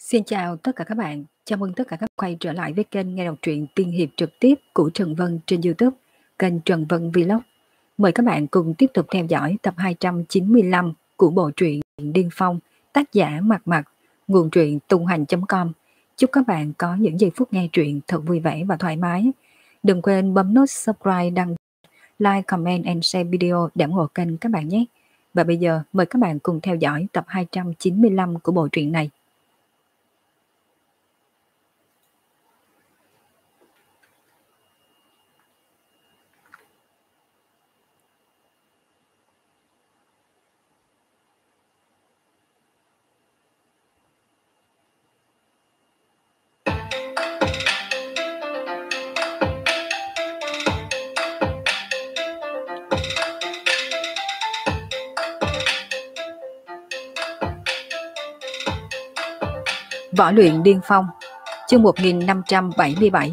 Xin chào tất cả các bạn, chào mừng tất cả các bạn quay trở lại với kênh nghe đọc truyện tiên hiệp trực tiếp của Trần Vân trên YouTube, kênh Trần Vân Vlog. Mời các bạn cùng tiếp tục theo dõi tập 295 của bộ truyện Điên Phong, tác giả Mạc Mạc, nguồn truyện tunghoành.com. Chúc các bạn có những giây phút nghe truyện thật vui vẻ và thoải mái. Đừng quên bấm nút subscribe, đăng like, comment and share video để ủng hộ kênh các bạn nhé. Và bây giờ mời các bạn cùng theo dõi tập 295 của bộ truyện này. Võ luyện điên phong, chương 1577.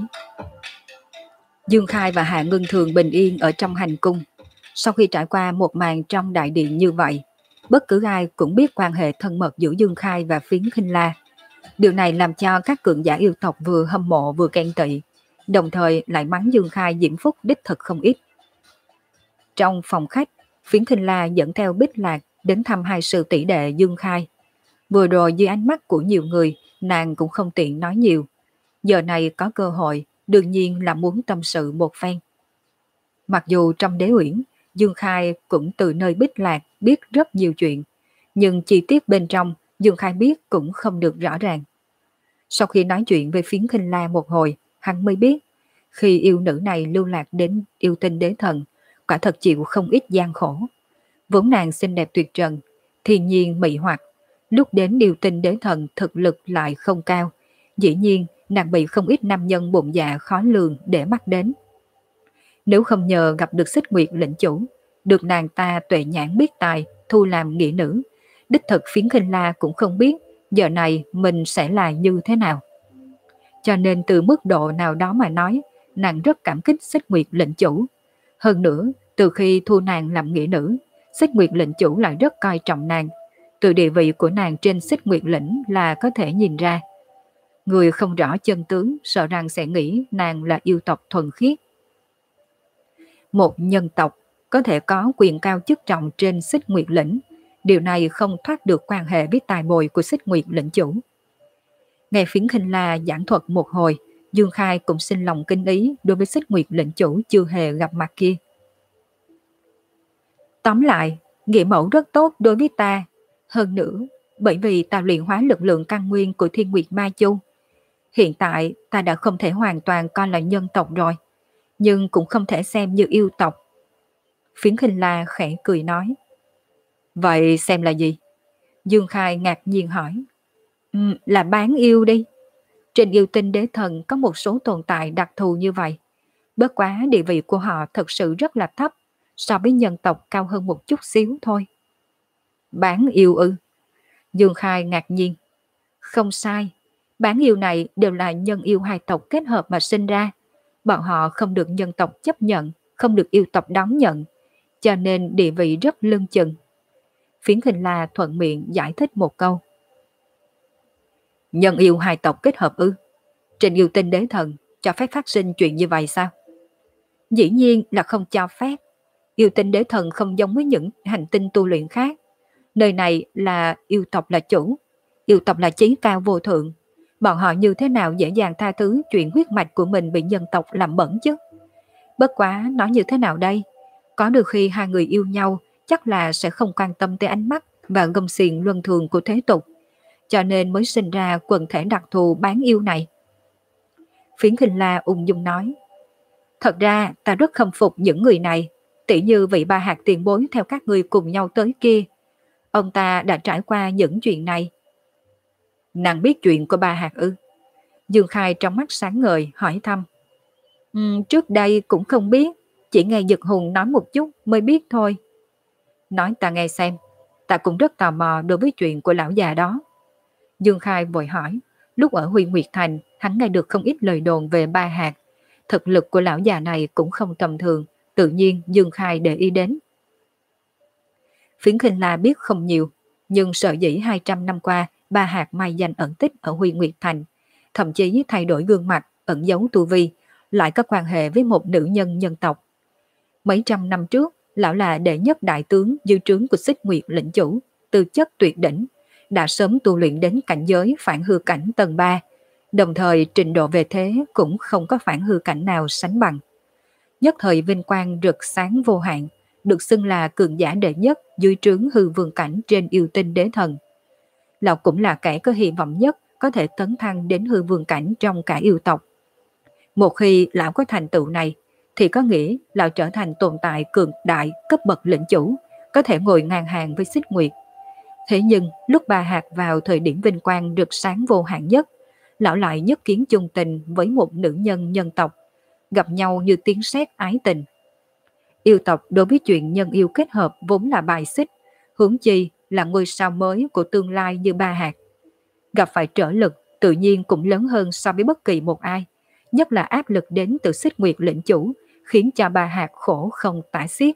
Dương Khai và Hạ Ngân Thường bình yên ở trong hành cung. Sau khi trải qua một màn trong đại điện như vậy, bất cứ ai cũng biết quan hệ thân mật giữa Dương Khai và Phiến Khinh La. Điều này làm cho các cường giả yêu tộc vừa hâm mộ vừa ghen tị, đồng thời lại mắng Dương Khai diễm phúc đích thực không ít. Trong phòng khách, Phiến Khinh La dẫn theo Bích Lạc đến thăm hai sư tỷ đệ Dương Khai. Vừa rồi dưới ánh mắt của nhiều người, nàng cũng không tiện nói nhiều. Giờ này có cơ hội, đương nhiên là muốn tâm sự một phen. Mặc dù trong đế uyển, Dương Khai cũng từ nơi Bích Lạc biết rất nhiều chuyện, nhưng chi tiết bên trong Dương Khai biết cũng không được rõ ràng. Sau khi nói chuyện với Phiến Khinh La một hồi, hắn mới biết, khi yêu nữ này lưu lạc đến yêu tinh đế thần, quả thật chịu không ít gian khổ. Vốn nàng xinh đẹp tuyệt trần, thiên nhiên mị hoặc, lúc đến yêu tinh đế thần thực lực lại không cao, dĩ nhiên nàng bị không ít nam nhân bụng dạ khó lường để mắt đến. Nếu không nhờ gặp được Xích Nguyệt lĩnh chủ, được nàng ta tuệ nhãn biết tài, thu làm nghĩa nữ, đích thực Phiến Khinh La cũng không biết giờ này mình sẽ là như thế nào. Cho nên từ mức độ nào đó mà nói, nàng rất cảm kích Xích Nguyệt lĩnh chủ. Hơn nữa, từ khi thu nàng làm nghĩa nữ, Xích Nguyệt lĩnh chủ lại rất coi trọng nàng. Từ địa vị của nàng trên Xích Nguyệt lĩnh là có thể nhìn ra. Người không rõ chân tướng sợ rằng sẽ nghĩ nàng là yêu tộc thuần khiết. Một nhân tộc có thể có quyền cao chức trọng trên Xích Nguyệt lĩnh, điều này không thoát được quan hệ với tài bồi của Xích Nguyệt lĩnh chủ. Nghe Phiến Khinh La giảng thuật một hồi, Dương Khai cũng sinh lòng kinh ý đối với Xích Nguyệt lĩnh chủ chưa hề gặp mặt kia. Tóm lại, nghĩa mẫu rất tốt đối với ta. Hơn nữa, bởi vì ta luyện hóa lực lượng căn nguyên của Thiên Nguyệt Ma Chu. Hiện tại ta đã không thể hoàn toàn coi là nhân tộc rồi, nhưng cũng không thể xem như yêu tộc. Phiến Khinh La khẽ cười nói. Vậy xem là gì? Dương Khai ngạc nhiên hỏi. Là bán yêu đi. Trên yêu tinh đế thần có một số tồn tại đặc thù như vậy. Bất quá địa vị của họ thật sự rất là thấp, so với nhân tộc cao hơn một chút xíu thôi. Bán yêu ư? Dương Khai ngạc nhiên. Không sai, bán yêu này đều là nhân yêu hai tộc kết hợp mà sinh ra. Bọn họ không được nhân tộc chấp nhận, không được yêu tộc đón nhận, cho nên địa vị rất lưng chừng. Phiến Khinh La thuận miệng giải thích một câu. Nhân yêu hai tộc kết hợp ư? Trên yêu tinh đế thần cho phép phát sinh chuyện như vậy sao? Dĩ nhiên là không cho phép. Yêu tinh đế thần không giống với những hành tinh tu luyện khác. Nơi này là yêu tộc là chủ, yêu tộc là chí cao vô thượng. Bọn họ như thế nào dễ dàng tha thứ chuyện huyết mạch của mình bị nhân tộc làm bẩn chứ? Bất quá nói như thế nào đây? Có được khi hai người yêu nhau chắc là sẽ không quan tâm tới ánh mắt và gông xiềng luân thường của thế tục, cho nên mới sinh ra quần thể đặc thù bán yêu này. Phiến Khinh La ung dung nói. Thật ra ta rất khâm phục những người này, tỉ như vị Ba Hạt tiền bối theo các người cùng nhau tới kia. Ông ta đã trải qua những chuyện này. Nàng biết chuyện của Ba Hạt ư? Dương Khai trong mắt sáng ngời hỏi thăm. Trước đây cũng không biết, chỉ nghe Dực Hùng nói một chút mới biết thôi. Nói ta nghe xem, ta cũng rất tò mò đối với chuyện của lão già đó. Dương Khai vội hỏi, lúc ở Huy Nguyệt Thành, hắn nghe được không ít lời đồn về Ba Hạt. Thực lực của lão già này cũng không tầm thường, tự nhiên Dương Khai để ý đến. Phiến Khinh La biết không nhiều, nhưng sợ dĩ 200 năm qua Ba Hạt mai danh ẩn tích ở Huy Nguyệt Thành, thậm chí thay đổi gương mặt, ẩn giấu tu vi, lại có quan hệ với một nữ nhân nhân tộc. Mấy trăm năm trước, lão là đệ nhất đại tướng dư trướng của Xích Nguyệt lĩnh chủ, tư chất tuyệt đỉnh, đã sớm tu luyện đến cảnh giới phản hư cảnh tầng 3, đồng thời trình độ về thế cũng không có phản hư cảnh nào sánh bằng. Nhất thời vinh quang rực sáng vô hạn, được xưng là cường giả đệ nhất dưới trướng hư vương cảnh trên yêu tinh đế thần. Lão cũng là kẻ có hy vọng nhất có thể tấn thăng đến hư vương cảnh trong cả yêu tộc. Một khi lão có thành tựu này, thì có nghĩa lão trở thành tồn tại cường đại cấp bậc lĩnh chủ, có thể ngồi ngang hàng với Xích Nguyệt. Thế nhưng lúc Ba Hạt vào thời điểm vinh quang rực sáng vô hạn nhất, lão lại nhất kiến chung tình với một nữ nhân nhân tộc, gặp nhau như tiếng sét ái tình. Yêu tộc đối với chuyện nhân yêu kết hợp vốn là bài xích, huống chi là ngôi sao mới của tương lai như Ba Hạt. Gặp phải trở lực tự nhiên cũng lớn hơn so với bất kỳ một ai, nhất là áp lực đến từ Xích Nguyệt lĩnh chủ, khiến cho Ba Hạt khổ không tả xiết.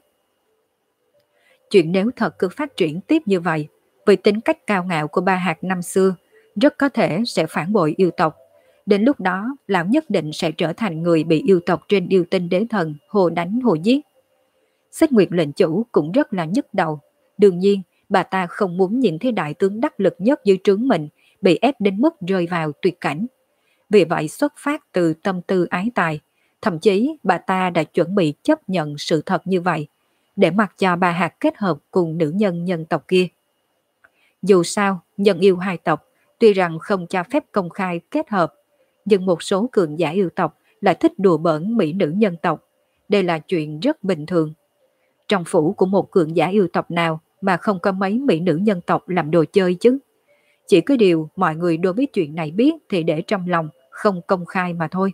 Chuyện nếu thật cứ phát triển tiếp như vậy, với tính cách cao ngạo của Ba Hạt năm xưa, rất có thể sẽ phản bội yêu tộc. Đến lúc đó, lão nhất định sẽ trở thành người bị yêu tộc trên yêu tinh đế thần hồ đánh hồ giết. Xích Nguyệt lệnh chủ cũng rất là nhức đầu. Đương nhiên, bà ta không muốn nhìn thấy đại tướng đắc lực nhất dưới trướng mình bị ép đến mức rơi vào tuyệt cảnh. Vì vậy xuất phát từ tâm tư ái tài, thậm chí bà ta đã chuẩn bị chấp nhận sự thật như vậy, để mặc cho Ba Hạt kết hợp cùng nữ nhân nhân tộc kia. Dù sao, nhân yêu hai tộc, tuy rằng không cho phép công khai kết hợp, nhưng một số cường giả yêu tộc lại thích đùa bỡn mỹ nữ nhân tộc. Đây là chuyện rất bình thường. Trong phủ của một cường giả yêu tộc nào mà không có mấy mỹ nữ nhân tộc làm đồ chơi chứ? Chỉ có điều mọi người đối với chuyện này biết thì để trong lòng, không công khai mà thôi.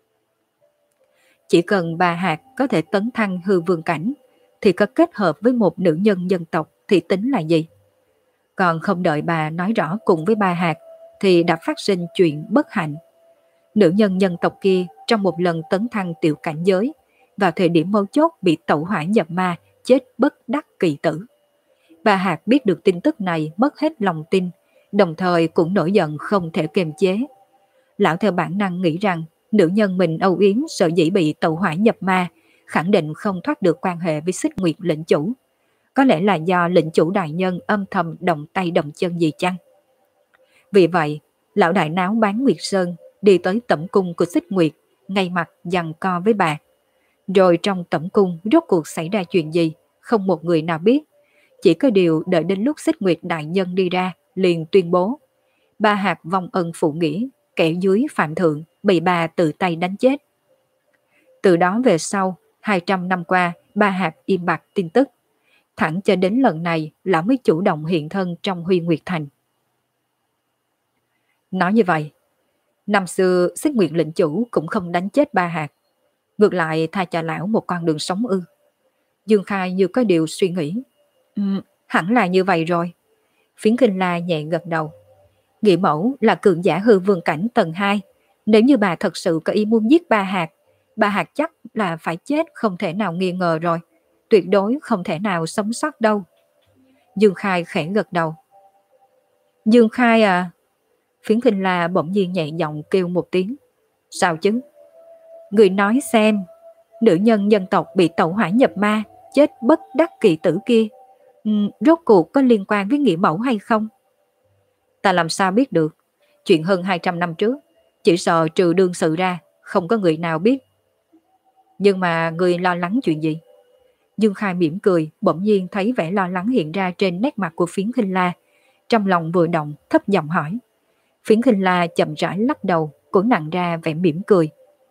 Chỉ cần Ba Hạt có thể tấn thăng hư vương cảnh, thì có kết hợp với một nữ nhân nhân tộc thì tính là gì? Còn không đợi bà nói rõ cùng với Ba Hạt, thì đã phát sinh chuyện bất hạnh. Nữ nhân nhân tộc kia trong một lần tấn thăng tiểu cảnh giới, vào thời điểm mấu chốt bị tẩu hỏa nhập ma, chết bất đắc kỳ tử. Ba Hạt biết được tin tức này mất hết lòng tin, đồng thời cũng nổi giận không thể kiềm chế. Lão theo bản năng nghĩ rằng nữ nhân mình âu yếm sợ dĩ bị tẩu hỏa nhập ma, khẳng định không thoát được quan hệ với Xích Nguyệt lĩnh chủ. Có lẽ là do lĩnh chủ đại nhân âm thầm động tay động chân gì chăng? Vì vậy, lão đại náo bán Nguyệt Sơn, đi tới tẩm cung của Xích Nguyệt, ngay mặt giằng co với bà. Rồi trong tẩm cung rốt cuộc xảy ra chuyện gì, không một người nào biết. Chỉ có điều đợi đến lúc Xích Nguyệt đại nhân đi ra, liền tuyên bố: Ba Hạt vong ân phụ nghĩa, kẻ dưới phạm thượng, bị bà tự tay đánh chết. Từ đó về sau, 200 năm qua, Ba Hạt im bặt tin tức. Thẳng cho đến lần này, lão mới chủ động hiện thân trong Huy Nguyệt Thành. Nói như vậy, năm xưa Xích Nguyệt lĩnh chủ cũng không đánh chết Ba Hạt, ngược lại tha cho lão một con đường sống ư? Dương Khai như có điều suy nghĩ. Hẳn là như vậy rồi. Phiến Kinh La nhẹ gật đầu. Nghĩa mẫu là cường giả hư vương cảnh tầng 2. Nếu như bà thật sự có ý muốn giết Ba Hạt chắc là phải chết không thể nào nghi ngờ rồi. Tuyệt đối không thể nào sống sót đâu. Dương Khai khẽ gật đầu. Dương Khai à? Phiến Kinh La bỗng nhiên nhẹ giọng kêu một tiếng. Sao chứ? Người nói xem, nữ nhân nhân tộc bị tẩu hỏa nhập ma, chết bất đắc kỳ tử kia, rốt cuộc có liên quan với nghĩa mẫu hay không? Ta làm sao biết được? Chuyện hơn 200 năm trước, chỉ sợ trừ đương sự ra, không có người nào biết. Nhưng mà người lo lắng chuyện gì? Dương Khai mỉm cười, bỗng nhiên thấy vẻ lo lắng hiện ra trên nét mặt của Phiến Khinh La. Trong lòng vừa động, thấp giọng hỏi. Phiến Khinh La chậm rãi lắc đầu, cũng nặng ra vẻ mỉm cười.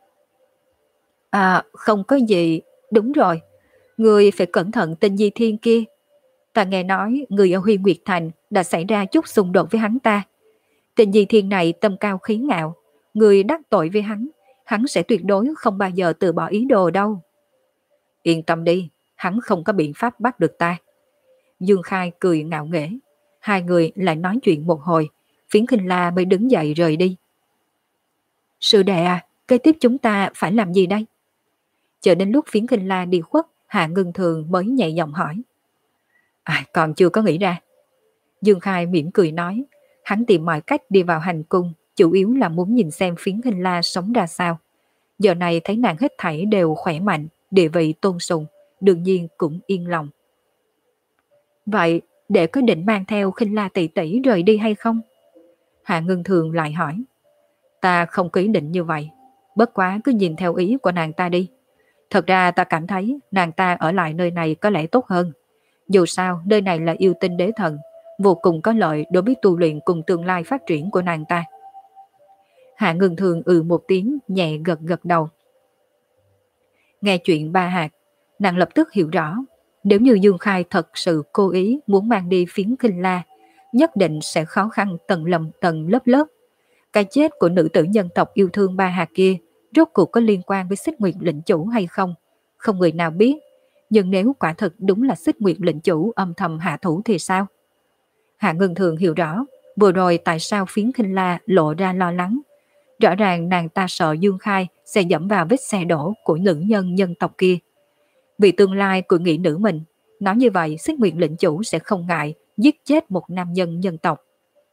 À, không có gì, đúng rồi. Người phải cẩn thận tên Di Thiên kia. Ta nghe nói người ở Huy Nguyệt Thành đã xảy ra chút xung đột với hắn ta. Tên Di Thiên này tâm cao khí ngạo. Người đắc tội với hắn sẽ tuyệt đối không bao giờ từ bỏ ý đồ đâu. Yên tâm đi, hắn không có biện pháp bắt được ta. Dương Khai cười ngạo nghễ. Hai người lại nói chuyện một hồi, Phiến Khinh La mới đứng dậy rời đi. Sư đệ à, kế tiếp chúng ta phải làm gì đây? Chờ đến lúc Phiến Khinh La đi khuất, Hạ Ngân Thường mới nhẹ giọng hỏi. Còn chưa có nghĩ ra. Dương Khai mỉm cười nói, Hắn tìm mọi cách đi vào hành cung, chủ yếu là muốn nhìn xem Phiến Khinh La sống ra sao. Giờ này thấy nàng hết thảy đều khỏe mạnh, địa vị tôn sùng, đương nhiên cũng yên lòng. Vậy, để có định mang theo Khinh La tỷ tỷ rời đi hay không? Hạ Ngân Thường lại hỏi. Ta không có ý định như vậy, bất quá cứ nhìn theo ý của nàng ta đi. Thật ra ta cảm thấy nàng ta ở lại nơi này có lẽ tốt hơn. Dù sao, nơi này là yêu tinh đế thần, vô cùng có lợi đối với tu luyện cùng tương lai phát triển của nàng ta. Hạ Ngân Thường một tiếng, nhẹ gật gật đầu. Nghe chuyện Ba Hạt, nàng lập tức hiểu rõ, nếu như Dương Khai thật sự cố ý muốn mang đi Phiến Khinh La, nhất định sẽ khó khăn tầng lớp lớp. Cái chết của nữ tử nhân tộc yêu thương Ba Hạt kia rốt cuộc có liên quan với Xích Nguyệt lĩnh chủ hay không, không người nào biết. Nhưng nếu quả thực đúng là Xích Nguyệt lĩnh chủ âm thầm hạ thủ thì sao? Hạ Ngân Thường hiểu rõ, vừa rồi tại sao Phiến Khinh La lộ ra lo lắng. Rõ ràng nàng ta sợ Dương Khai sẽ dẫm vào vết xe đổ của nữ nhân nhân tộc kia. Vì tương lai của nghị nữ mình, nói như vậy Xích Nguyệt lĩnh chủ sẽ không ngại giết chết một nam nhân nhân tộc.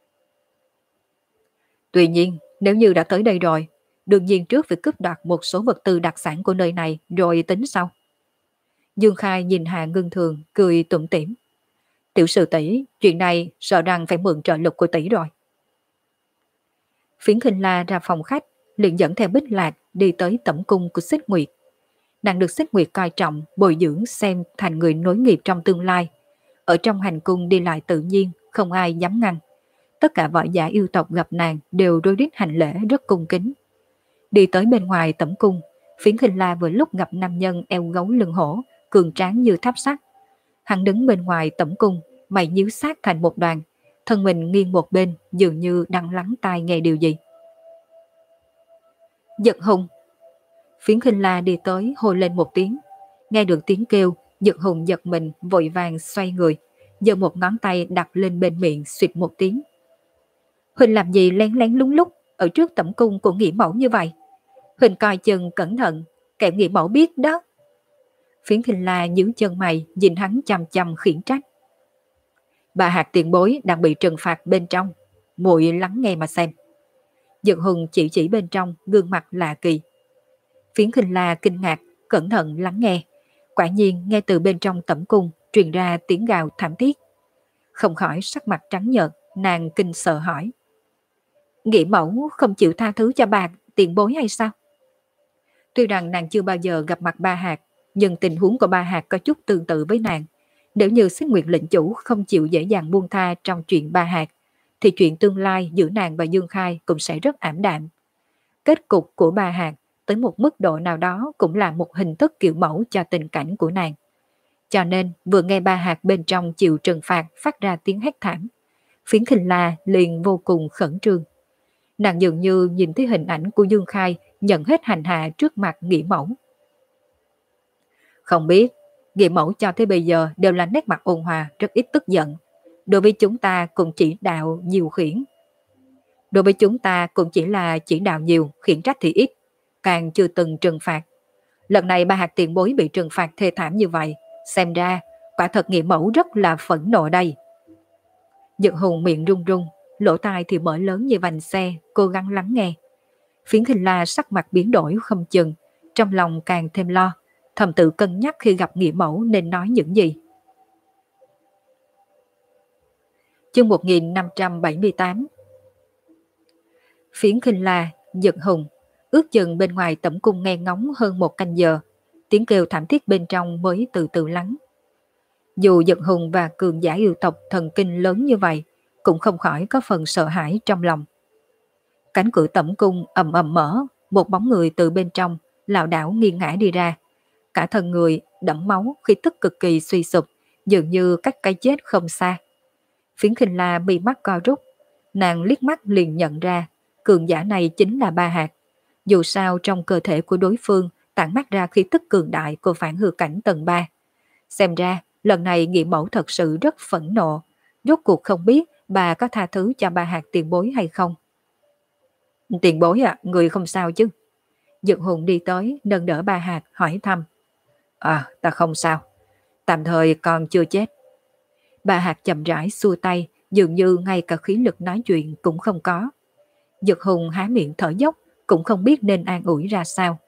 Tuy nhiên, nếu như đã tới đây rồi, đương nhiên trước phải cướp đoạt một số vật tư đặc sản của nơi này rồi tính sau. Dương Khai nhìn Hạ Ngân Thường cười tủm tỉm. Tiểu sư tỷ, chuyện này sợ rằng phải mượn trợ lực của tỷ rồi. Phiến Khinh La ra phòng khách, liền dẫn theo Bích Lạc đi tới tẩm cung của Xích Nguyệt. Nàng được Xích Nguyệt coi trọng, bồi dưỡng xem thành người nối nghiệp trong tương lai. Ở trong hành cung đi lại tự nhiên, không ai dám ngăn. Tất cả võ giả yêu tộc gặp nàng đều rối rít hành lễ rất cung kính. Đi tới bên ngoài tẩm cung, Phiến Khinh La vừa lúc gặp nam nhân eo gấu lưng hổ, cường tráng như tháp sắt. Hắn đứng bên ngoài tẩm cung, mày nhíu sát thành một đoàn, thân mình nghiêng một bên, dường như đang lắng tai nghe điều gì. Giật Hùng. Phiến Khinh La đi tới hô lên một tiếng. Nghe được tiếng kêu, Giật Hùng giật mình vội vàng xoay người, giơ một ngón tay đặt lên bên miệng, xuyệt một tiếng. Huỳnh làm gì lén lén lúng lúc ở trước tẩm cung của Nghĩa Mẫu như vậy? Huỳnh coi chừng cẩn thận, kẻo Nghĩa Mẫu biết đó. Phiến Khinh La nhíu chân mày, nhìn hắn chằm chằm khiển trách. Bà Hạt tiền bối đang bị trừng phạt bên trong, muội lắng nghe mà xem. Giật Hùng chỉ bên trong, gương mặt lạ kỳ. Phiến Khinh La kinh ngạc, cẩn thận lắng nghe. Quả nhiên nghe từ bên trong tẩm cung truyền ra tiếng gào thảm thiết. Không khỏi sắc mặt trắng nhợt, nàng kinh sợ hỏi. Nghĩa Mẫu không chịu tha thứ cho bà tiền bối hay sao? Tuy rằng nàng chưa bao giờ gặp mặt Ba Hạt, nhưng tình huống của Ba Hạt có chút tương tự với nàng. Nếu như Xích Nguyệt lĩnh chủ không chịu dễ dàng buông tha trong chuyện Ba Hạt, thì chuyện tương lai giữa nàng và Dương Khai cũng sẽ rất ảm đạm. Kết cục của Ba Hạt tới một mức độ nào đó cũng là một hình thức kiểu mẫu cho tình cảnh của nàng. Cho nên vừa nghe Ba Hạt bên trong chịu trừng phạt phát ra tiếng hét thảm, Phiến Khinh La liền vô cùng khẩn trương. Nàng dường như nhìn thấy hình ảnh của Dương Khai nhận hết hành hạ trước mặt Nghĩa Mẫu. Không biết, Nghĩa Mẫu cho tới bây giờ đều là nét mặt ôn hòa, rất ít tức giận. Đối với chúng ta cũng chỉ đạo nhiều khiển. Đối với chúng ta cũng chỉ là chỉ đạo nhiều, khiển trách thì ít, càng chưa từng trừng phạt. Lần này Ba Hạt tiền bối bị trừng phạt thê thảm như vậy, xem ra quả thật Nghĩa Mẫu rất là phẫn nộ đây. Giật Hùng miệng run run, lỗ tai thì mở lớn như vành xe, cố gắng lắng nghe. Phiến Khinh La sắc mặt biến đổi không chừng, trong lòng càng thêm lo, thầm tự cân nhắc khi gặp Nghĩa Mẫu nên nói những gì. Chương 1578. Phiến Khinh La, Giật Hùng, ước chừng bên ngoài tẩm cung nghe ngóng hơn một canh giờ, tiếng kêu thảm thiết bên trong mới từ từ lắng. Dù Giật Hùng và cường giả yêu tộc thần kinh lớn như vậy, cũng không khỏi có phần sợ hãi trong lòng. Cánh cửa tẩm cung ầm ầm mở, một bóng người từ bên trong lảo đảo nghiêng ngã đi ra. Cả thân người đẫm máu, khí tức cực kỳ suy sụp, dường như cách cái chết không xa. Phiến Khinh La mi mắt co rút, nàng liếc mắt liền nhận ra cường giả này chính là Ba Hạt. Dù sao trong cơ thể của đối phương tản mát ra khí tức cường đại của phản hư cảnh tầng 3. Xem ra lần này Nghĩa Mẫu thật sự rất phẫn nộ, rốt cuộc không biết bà có tha thứ cho Ba Hạt tiền bối hay không. Tiền bối à, người không sao chứ? Dực Hùng đi tới nâng đỡ Ba Hạt hỏi thăm. Ta không sao, tạm thời còn chưa chết. Ba Hạt chậm rãi xua tay, dường như ngay cả khí lực nói chuyện cũng không có. Dực Hùng há miệng thở dốc, cũng không biết nên an ủi ra sao.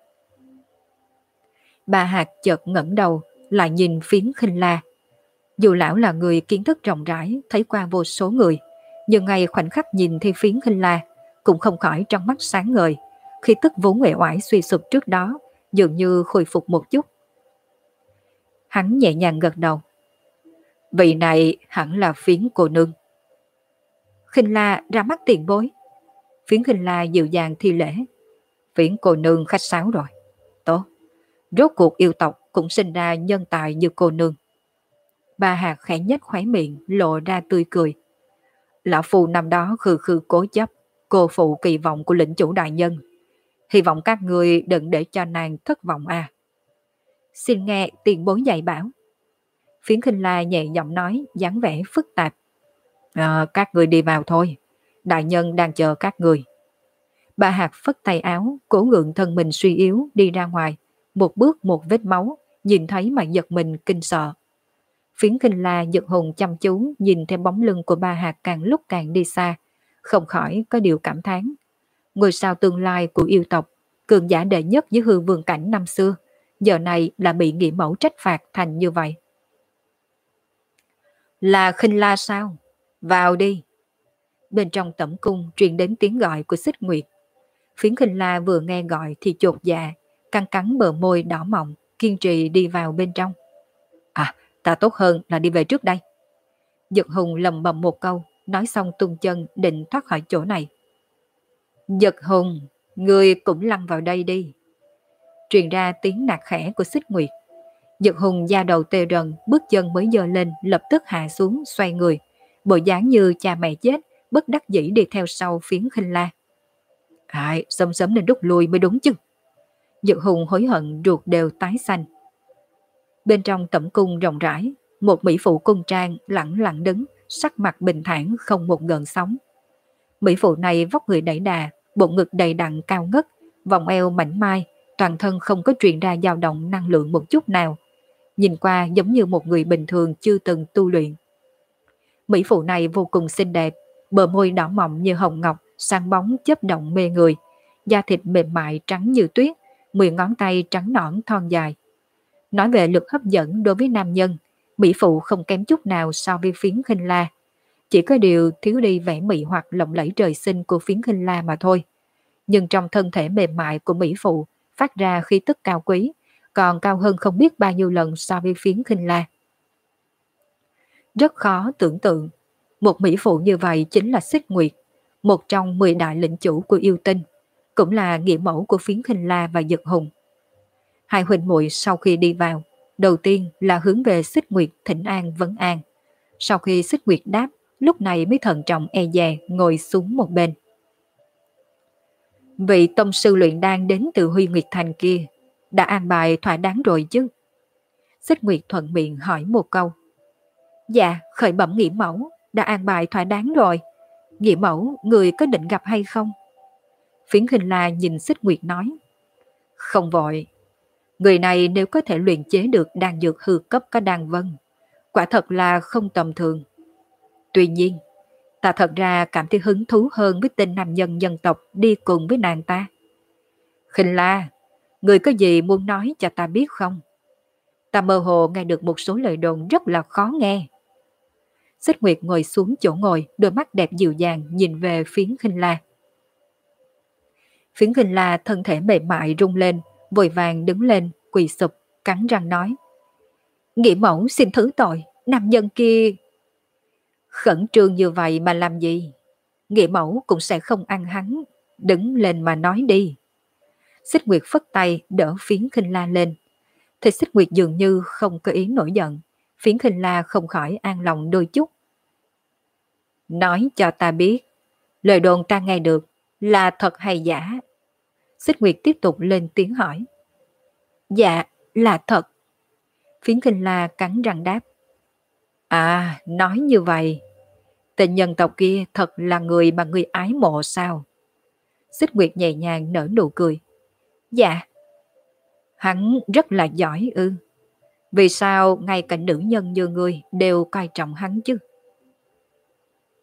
Bà Hạc chợt ngẩng đầu, lại nhìn Phiến Khinh La. Dù lão là người kiến thức rộng rãi, thấy qua vô số người, nhưng ngay khoảnh khắc nhìn thấy Phiến Khinh La, cũng không khỏi trong mắt sáng ngời, khi tức vốn uể oải suy sụp trước đó, dường như khôi phục một chút. Hắn nhẹ nhàng gật đầu. Vị này hẳn là Phiến cô nương. Khinh La ra mắt tiền bối. Phiến Khinh La dịu dàng thi lễ. Phiến cô nương khách sáo rồi. Tốt. Rốt cuộc yêu tộc cũng sinh ra nhân tài như cô nương. Bà Hạc khẽ nhếch khóe miệng, lộ ra tươi cười. Lão phu năm đó khư khư cố chấp, cô phụ kỳ vọng của lĩnh chủ đại nhân. Hy vọng các người đừng để cho nàng thất vọng à. Xin nghe tiền bối dạy bảo. Phiến Khinh La nhẹ giọng nói, dáng vẻ phức tạp. Các người đi vào thôi. Đại nhân đang chờ các người. Bà Hạc phất tay áo, cố gượng thân mình suy yếu đi ra ngoài. Một bước một vết máu, nhìn thấy mà giật mình kinh sợ. Phiến Khinh La Dực Hùng chăm chú nhìn theo bóng lưng của bà Hạc càng lúc càng đi xa, không khỏi có điều cảm thán. Ngôi sao tương lai của yêu tộc, cường giả đệ nhất với hư vương cảnh năm xưa, giờ này là bị nghĩa mẫu trách phạt thành như vậy. Là Khinh La sao? Vào đi. Bên trong tẩm cung truyền đến tiếng gọi của Xích Nguyệt. Phiến Khinh La vừa nghe gọi thì chột dạ, cắn cắn bờ môi đỏ mọng, kiên trì đi vào bên trong. Ta tốt hơn là đi về trước đây. Dực Hùng lầm bầm một câu, nói xong tung chân định thoát khỏi chỗ này. Dực Hùng, ngươi cũng lăn vào đây đi. Truyền ra tiếng nạt khẽ của Xích Nguyệt. Dực Hùng da đầu tê rần, bước chân mới giơ lên, lập tức hạ xuống, xoay người. Bộ dáng như cha mẹ chết, bất đắc dĩ đi theo sau Phiến Khinh La. Sớm sớm nên rút lui mới đúng chứ. Dực Hùng hối hận ruột đều tái xanh. Bên trong tẩm cung rộng rãi, một mỹ phụ cung trang lặng lặng đứng, sắc mặt bình thản không một gợn sóng. Mỹ phụ này vóc người đẩy đà, bộ ngực đầy đặn cao ngất, vòng eo mảnh mai, toàn thân không có truyền ra dao động năng lượng một chút nào. Nhìn qua giống như một người bình thường chưa từng tu luyện. Mỹ phụ này vô cùng xinh đẹp, bờ môi đỏ mọng như hồng ngọc, sáng bóng chớp động mê người, da thịt mềm mại trắng như tuyết, 10 ngón tay trắng nõn thon dài. Nói về lực hấp dẫn đối với nam nhân, mỹ phụ không kém chút nào so với Phiến Khinh La. Chỉ có điều thiếu đi vẻ mị hoặc lộng lẫy trời sinh của Phiến Khinh La mà thôi. Nhưng trong thân thể mềm mại của mỹ phụ phát ra khí tức cao quý, còn cao hơn không biết bao nhiêu lần so với Phiến Khinh La. Rất khó tưởng tượng, một mỹ phụ như vậy chính là Xích Nguyệt, một trong 10 đại lĩnh chủ của yêu tinh, cũng là nghĩa mẫu của Phiến Khinh La và Dực Hùng. Hai huynh muội sau khi đi vào, đầu tiên là hướng về Xích Nguyệt thỉnh an vấn an. Sau khi Xích Nguyệt đáp, lúc này mới thận trọng e dè ngồi xuống một bên. Vị tông sư luyện đan đến từ Huy Nguyệt Thành kia, đã an bài thỏa đáng rồi chứ? Xích Nguyệt thuận miệng hỏi một câu. Dạ, khởi bẩm nghĩa mẫu, đã an bài thỏa đáng rồi. Nghĩa mẫu, người có định gặp hay không? Phiến Khinh La nhìn Xích Nguyệt nói. Không vội. Người này nếu có thể luyện chế được đan dược hư cấp có đan vân, quả thật là không tầm thường. Tuy nhiên, ta thật ra cảm thấy hứng thú hơn với tên nam nhân dân tộc đi cùng với nàng ta. Khinh La, người có gì muốn nói cho ta biết không? Ta mơ hồ nghe được một số lời đồn rất là khó nghe. Xích Nguyệt ngồi xuống chỗ ngồi, đôi mắt đẹp dịu dàng nhìn về Phiến Khinh La. Phiến Khinh La thân thể mềm mại rung lên, vội vàng đứng lên, quỳ sụp, cắn răng nói. Nghĩa mẫu xin thứ tội, nam nhân kia... Khẩn trương như vậy mà làm gì? Nghĩa mẫu cũng sẽ không ăn hắn, đứng lên mà nói đi. Xích Nguyệt phất tay đỡ Phiến Khinh La lên. Thì Xích Nguyệt dường như không có ý nổi giận, Phiến Khinh La không khỏi an lòng đôi chút. Nói cho ta biết, lời đồn ta nghe được là thật hay giả? Xích Nguyệt tiếp tục lên tiếng hỏi. Dạ, là thật. Phiến Khinh La cắn răng đáp. Nói như vậy, tên nhân tộc kia thật là người mà người ái mộ sao? Xích Nguyệt nhẹ nhàng nở nụ cười. Dạ. Hắn rất là giỏi ư? Vì sao ngay cả nữ nhân như ngươi đều coi trọng hắn chứ?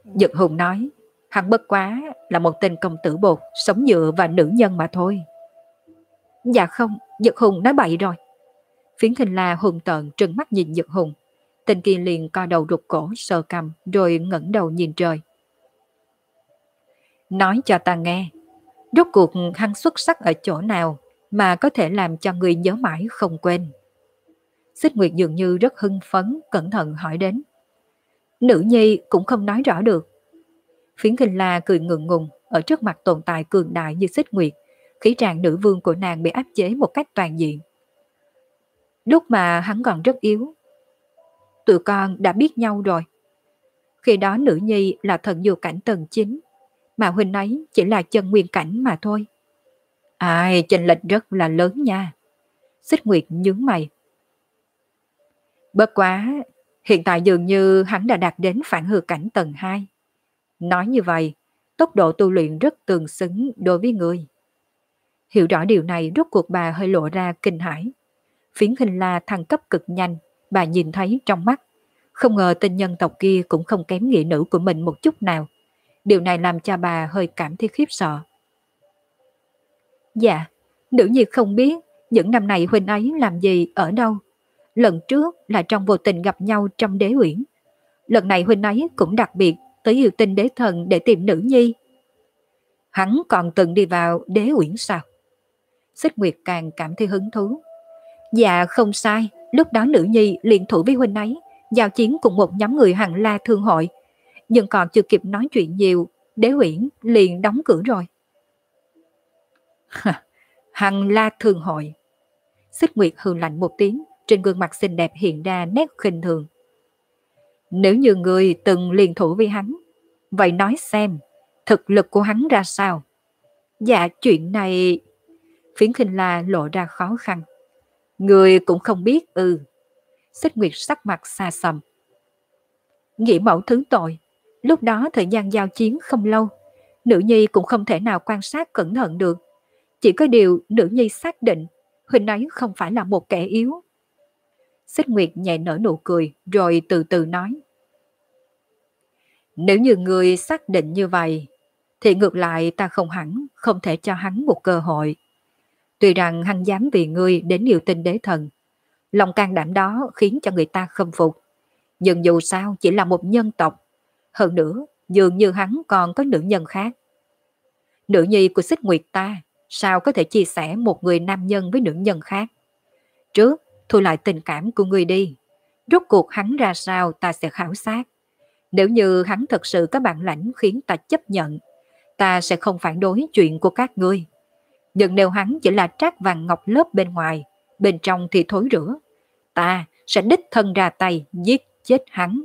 Dực Hùng nói, hắn bất quá là một tên công tử bột sống dựa vào nữ nhân mà thôi. Dạ không, Dực Hùng nói bậy rồi. Phiến Khinh La hùng tợn trừng mắt nhìn Dực Hùng. Tên kia liền co đầu rụt cổ sờ cằm rồi ngẩng đầu nhìn trời. Nói cho ta nghe, rốt cuộc hắn xuất sắc ở chỗ nào mà có thể làm cho người nhớ mãi không quên. Xích Nguyệt dường như rất hưng phấn, cẩn thận hỏi đến. Nữ nhi cũng không nói rõ được. Phiến Khinh La cười ngượng ngùng ở trước mặt tồn tại cường đại như Xích Nguyệt, khí trạng nữ vương của nàng bị áp chế một cách toàn diện. Lúc mà hắn còn rất yếu, tụi con đã biết nhau rồi. Khi đó nữ nhi là thần dược cảnh tầng 9, mà huynh ấy chỉ là chân nguyên cảnh mà thôi. Ai, chênh lệch rất là lớn nha. Xích Nguyệt nhướng mày. Bất quá, hiện tại dường như hắn đã đạt đến phản hư cảnh tầng 2. Nói như vậy, tốc độ tu luyện rất tương xứng đối với người. Hiểu rõ điều này, rốt cuộc bà hơi lộ ra kinh hãi. Phiến Khinh La thăng cấp cực nhanh, bà nhìn thấy trong mắt. Không ngờ tên nhân tộc kia cũng không kém nghĩa nữ của mình một chút nào. Điều này làm cho bà hơi cảm thấy khiếp sợ. Dạ, nữ nhi không biết những năm này huynh ấy làm gì ở đâu. Lần trước là trong vô tình gặp nhau trong đế uyển. Lần này huynh ấy cũng đặc biệt tới yêu tinh đế thần để tìm nữ nhi. Hắn còn từng đi vào đế uyển sao? Xích Nguyệt càng cảm thấy hứng thú. Dạ không sai, lúc đó nữ nhi liền thủ với huynh ấy, giao chiến cùng một nhóm người Hằng La Thương Hội. Nhưng còn chưa kịp nói chuyện nhiều, đế uyển liền đóng cửa rồi. Hằng La Thương Hội. Xích Nguyệt hừ lạnh một tiếng, trên gương mặt xinh đẹp hiện ra nét khinh thường. Nếu như người từng liên thủ với hắn, vậy nói xem, thực lực của hắn ra sao? Dạ chuyện này... Phiến Khinh La lộ ra khó khăn. Người cũng không biết Xích Nguyệt sắc mặt xa xăm. Nghĩ mẫu thứ tội, lúc đó thời gian giao chiến không lâu, nữ nhi cũng không thể nào quan sát cẩn thận được. Chỉ có điều nữ nhi xác định huynh ấy không phải là một kẻ yếu. Xích Nguyệt nhẹ nở nụ cười rồi từ từ nói. Nếu như người xác định như vậy, thì ngược lại ta không hẳn không thể cho hắn một cơ hội. Tuy rằng hắn dám vì ngươi đến yêu tinh đế thần, lòng can đảm đó khiến cho người ta khâm phục. Nhưng dù sao chỉ là một nhân tộc. Hơn nữa, dường như hắn còn có nữ nhân khác. Nữ nhi của Xích Nguyệt ta, sao có thể chia sẻ một người nam nhân với nữ nhân khác? Trước, thu lại tình cảm của ngươi đi. Rốt cuộc hắn ra sao ta sẽ khảo sát. Nếu như hắn thật sự có bản lãnh khiến ta chấp nhận, ta sẽ không phản đối chuyện của các ngươi. Nhưng nếu hắn chỉ là trát vàng ngọc lớp bên ngoài, bên trong thì thối rữa, ta sẽ đích thân ra tay giết chết hắn.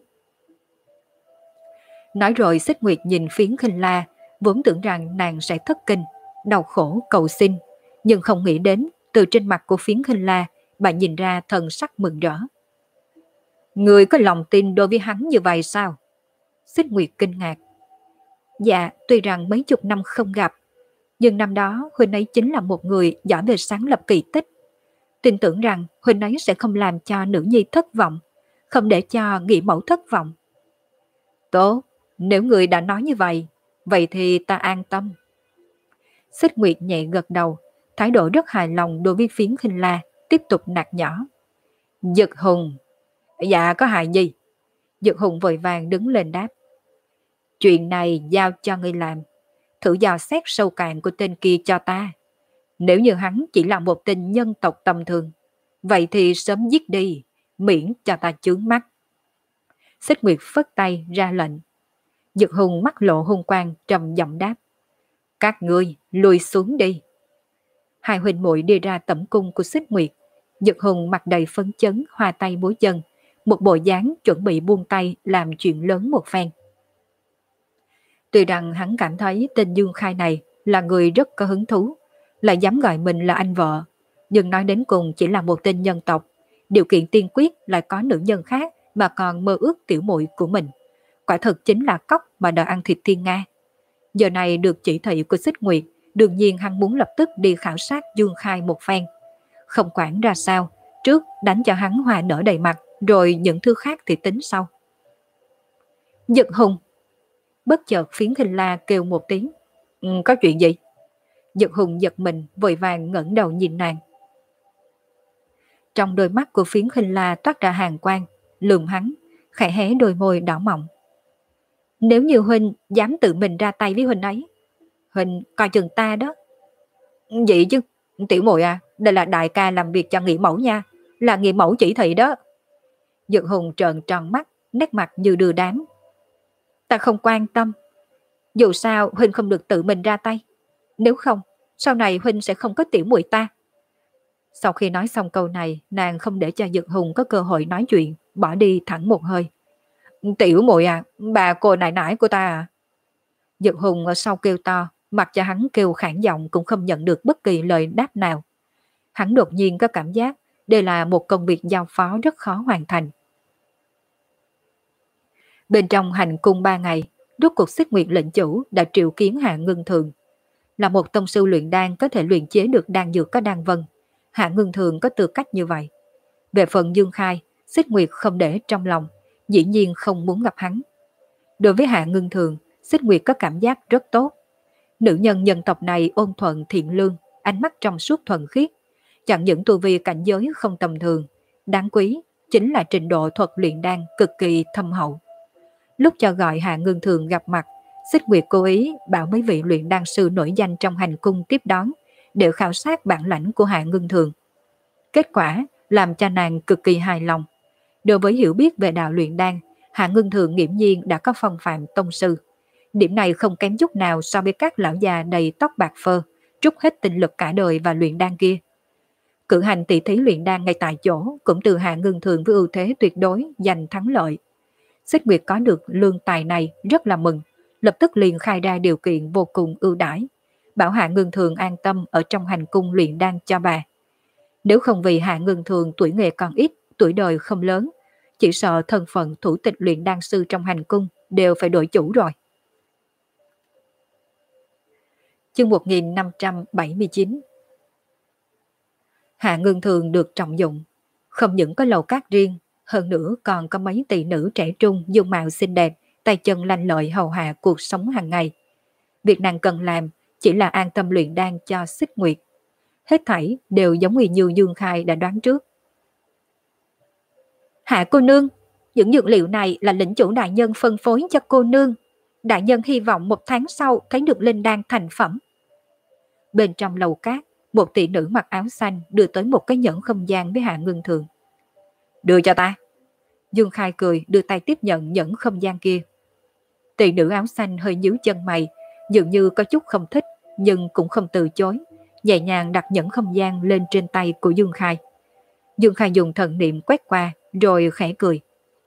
Nói rồi Xích Nguyệt nhìn Phiến Khinh La, vốn tưởng rằng nàng sẽ thất kinh, đau khổ cầu xin, nhưng không nghĩ đến từ trên mặt của Phiến Khinh La bà nhìn ra thần sắc mừng rỡ. Người có lòng tin đối với hắn như vậy sao? Xích Nguyệt kinh ngạc. Dạ, tuy rằng mấy chục năm không gặp, nhưng năm đó huynh ấy chính là một người giỏi về sáng lập kỳ tích. Tin tưởng rằng huynh ấy sẽ không làm cho nữ nhi thất vọng, không để cho nghị mẫu thất vọng. Tốt, nếu người đã nói như vậy, vậy thì ta an tâm. Xích Nguyệt nhẹ gật đầu, thái độ rất hài lòng đối với Phiến Khinh La, tiếp tục nạt nhỏ. Dực Hùng, dạ có hại gì? Dực Hùng vội vàng đứng lên đáp. Chuyện này giao cho ngươi làm, thử dò xét sâu cạn của tên kia cho ta. Nếu như hắn chỉ là một tên nhân tộc tầm thường, vậy thì sớm giết đi, miễn cho ta chướng mắt. Xích Nguyệt phất tay ra lệnh. Dực Hùng mắt lộ hung quang trầm giọng đáp. Các ngươi lùi xuống đi. Hai huynh muội đi ra tẩm cung của Xích Nguyệt. Dực Hùng mặt đầy phấn chấn, hoa tay múa chân, một bộ dáng chuẩn bị buông tay làm chuyện lớn một phen. Tuy rằng hắn cảm thấy tên Dương Khai này là người rất có hứng thú, lại dám gọi mình là anh vợ, nhưng nói đến cùng chỉ là một tên nhân tộc, điều kiện tiên quyết lại có nữ nhân khác mà còn mơ ước tiểu muội của mình. Quả thực chính là cóc mà đòi ăn thịt thiên nga. Giờ này được chỉ thị của Xích Nguyệt, đương nhiên hắn muốn lập tức đi khảo sát Dương Khai một phen. Không quản ra sao, trước đánh cho hắn hoa nở đầy mặt, rồi những thứ khác thì tính sau. Dực Hùng! Bất chợt Phiến Khinh La kêu một tiếng. Có chuyện gì? Dực Hùng giật mình vội vàng ngẩng đầu nhìn nàng. Trong đôi mắt của Phiến Khinh La toát ra hàn quang, lườm hắn, khẽ hé đôi môi đỏ mọng. Nếu như huynh dám tự mình ra tay với huynh ấy, huynh coi chừng ta đó. Vậy chứ, tiểu muội à, đây là đại ca làm việc cho Nghị mẫu nha, là Nghị mẫu chỉ thị đó. Dực Hùng trợn tròn mắt, nét mặt như đưa đám. Ta không quan tâm, dù sao huynh không được tự mình ra tay, nếu không sau này huynh sẽ không có tiểu muội ta. Sau khi nói xong câu này, nàng không để cho Dực Hùng có cơ hội nói chuyện, bỏ đi thẳng một hơi. Tiểu muội à, bà cô nại nãi của ta à. Dực Hùng ở sau kêu to, mặc cho hắn kêu khản giọng cũng không nhận được bất kỳ lời đáp nào. Hắn đột nhiên có cảm giác đây là một công việc giao phó rất khó hoàn thành. Bên trong hành cung 3 ngày, rốt cuộc Xích Nguyệt lệnh chủ đã triệu kiến Hạ Ngưng Thường. Là một tông sư luyện đan có thể luyện chế được đan dược có đan vân, Hạ Ngưng Thường có tư cách như vậy. Về phần Dương Khai, Xích Nguyệt không để trong lòng, dĩ nhiên không muốn gặp hắn. Đối với Hạ Ngưng Thường, Xích Nguyệt có cảm giác rất tốt. Nữ nhân dân tộc này ôn thuận thiện lương, ánh mắt trong suốt thuần khiết, chẳng những tu vi cảnh giới không tầm thường, đáng quý chính là trình độ thuật luyện đan cực kỳ thâm hậu. Lúc cho gọi Hạ Ngưng Thường gặp mặt, Xích Nguyệt cố ý bảo mấy vị luyện đan sư nổi danh trong hành cung tiếp đón để khảo sát bản lãnh của Hạ Ngưng Thường. Kết quả làm cho nàng cực kỳ hài lòng. Đối với hiểu biết về đạo luyện đan, Hạ Ngưng Thường nghiễm nhiên đã có phong phạm tông sư. Điểm này không kém chút nào so với các lão già đầy tóc bạc phơ, trút hết tinh lực cả đời và luyện đan kia. Cử hành tỷ thí luyện đan ngay tại chỗ cũng từ Hạ Ngưng Thường với ưu thế tuyệt đối giành thắng lợi. Xích Nguyệt có được lương tài này rất là mừng, lập tức liền khai ra điều kiện vô cùng ưu đãi, bảo Hạ Ngưng Thường an tâm ở trong hành cung luyện đan cho bà. Nếu không vì Hạ Ngưng Thường tuổi nghề còn ít, tuổi đời không lớn, chỉ sợ thân phận thủ tịch luyện đan sư trong hành cung đều phải đổi chủ rồi. Chương 1579. Hạ Ngưng Thường được trọng dụng, không những có lầu cát riêng, hơn nữa còn có mấy tỷ nữ trẻ trung dung mạo xinh đẹp, tay chân lanh lợi hầu hạ cuộc sống hàng ngày. Việc nàng cần làm chỉ là an tâm luyện đan cho Xích Nguyệt. Hết thảy đều giống như Dương Khai đã đoán trước. Hạ cô nương, những dược liệu này là lĩnh chủ đại nhân phân phối cho cô nương. Đại nhân hy vọng 1 tháng sau thấy được linh đan thành phẩm. Bên trong lầu cát, một tỷ nữ mặc áo xanh đưa tới một cái nhẫn không gian với Hạ Ngưng Thường. Đưa cho ta. Dương Khai cười đưa tay tiếp nhận nhẫn không gian kia. Tỷ nữ áo xanh hơi nhíu chân mày, dường như có chút không thích, nhưng cũng không từ chối, nhẹ nhàng đặt nhẫn không gian lên trên tay của Dương Khai. Dương Khai dùng thần niệm quét qua, rồi khẽ cười.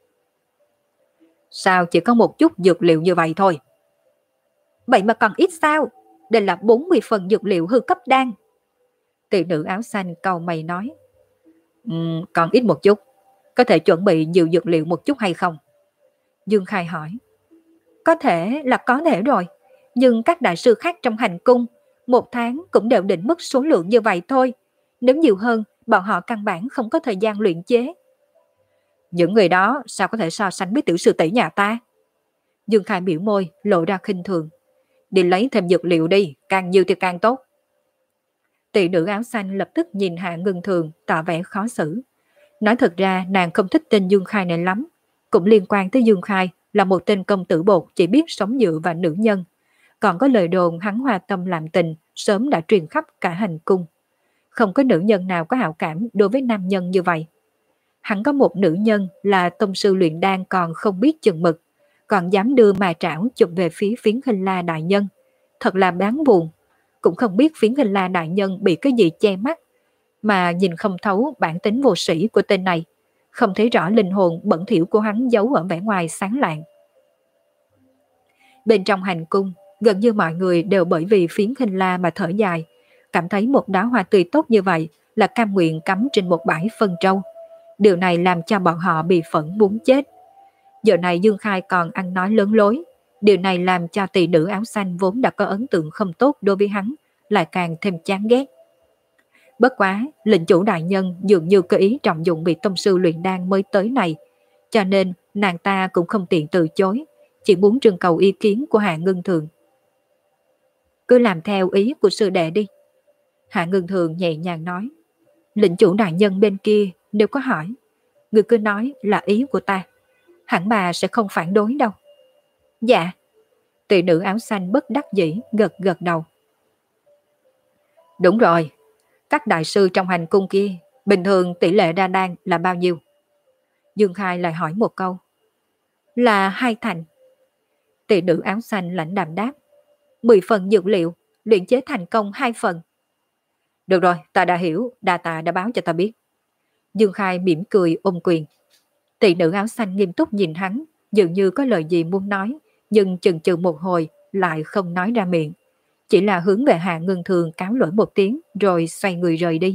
Sao chỉ có một chút dược liệu như vậy thôi? Vậy mà còn ít sao? Đây là 40 phần dược liệu hư cấp đan. Tỷ nữ áo xanh cau mày nói. Còn ít một chút. Có thể chuẩn bị nhiều dược liệu một chút hay không? Dương Khai hỏi. Có thể là có thể rồi, nhưng các đại sư khác trong hành cung 1 tháng cũng đều định mức số lượng như vậy thôi. Nếu nhiều hơn, bọn họ căn bản không có thời gian luyện chế. Những người đó sao có thể so sánh với tiểu sư tỷ nhà ta? Dương Khai biểu môi, lộ ra khinh thường. Đi lấy thêm dược liệu đi, càng nhiều thì càng tốt. Tỷ nữ áo xanh lập tức nhìn Hạ Ngưng Thường, tỏ vẻ khó xử. Nói thật ra nàng không thích tên Dương Khai này lắm. Cũng liên quan tới Dương Khai là một tên công tử bột chỉ biết sống dựa vào nữ nhân. Còn có lời đồn hắn hoa tâm làm tình sớm đã truyền khắp cả hành cung. Không có nữ nhân nào có hảo cảm đối với nam nhân như vậy. Hắn có một nữ nhân là tông sư luyện đan còn không biết chừng mực, còn dám đưa mà trảo chụp về phía Phiến Khinh La đại nhân. Thật là đáng buồn. Cũng không biết Phiến Khinh La đại nhân bị cái gì che mắt, mà nhìn không thấu bản tính vô sĩ của tên này, không thấy rõ linh hồn bẩn thỉu của hắn giấu ở vẻ ngoài sáng lạng. Bên trong hành cung, gần như mọi người đều bởi vì Phiến Khinh La mà thở dài, cảm thấy một đóa hoa tươi tốt như vậy là cam nguyện cắm trên một bãi phân trâu. Điều này làm cho bọn họ bị phẫn muốn chết. Giờ này Dương Khai còn ăn nói lớn lối, điều này làm cho tỷ nữ áo xanh vốn đã có ấn tượng không tốt đối với hắn, lại càng thêm chán ghét. Bất quá, lệnh chủ đại nhân dường như có ý trọng dụng vị tông sư luyện đan mới tới này, cho nên nàng ta cũng không tiện từ chối, chỉ muốn trưng cầu ý kiến của Hạ Ngân Thường. Cứ làm theo ý của sư đệ đi. Hạ Ngân Thường nhẹ nhàng nói. Lĩnh chủ đại nhân bên kia nếu có hỏi, người cứ nói là ý của ta, hẳn bà sẽ không phản đối đâu. Dạ. Tỷ nữ áo xanh bất đắc dĩ gật gật đầu. Đúng rồi, các đại sư trong hành cung kia bình thường tỷ lệ đa đan là bao nhiêu? Dương Khai lại hỏi một câu. Là 2 thành. Tỷ nữ áo xanh lãnh đạm đáp. 10 phần dược liệu, luyện chế thành công 2 phần. Được rồi, ta đã hiểu, đa tạ đã báo cho ta biết. Dương Khai mỉm cười ôm quyền. Tỷ nữ áo xanh nghiêm túc nhìn hắn, dường như có lời gì muốn nói, nhưng chần chừ một hồi lại không nói ra miệng. Chỉ là hướng về Hạ Ngân Thường cáo lỗi một tiếng rồi xoay người rời đi.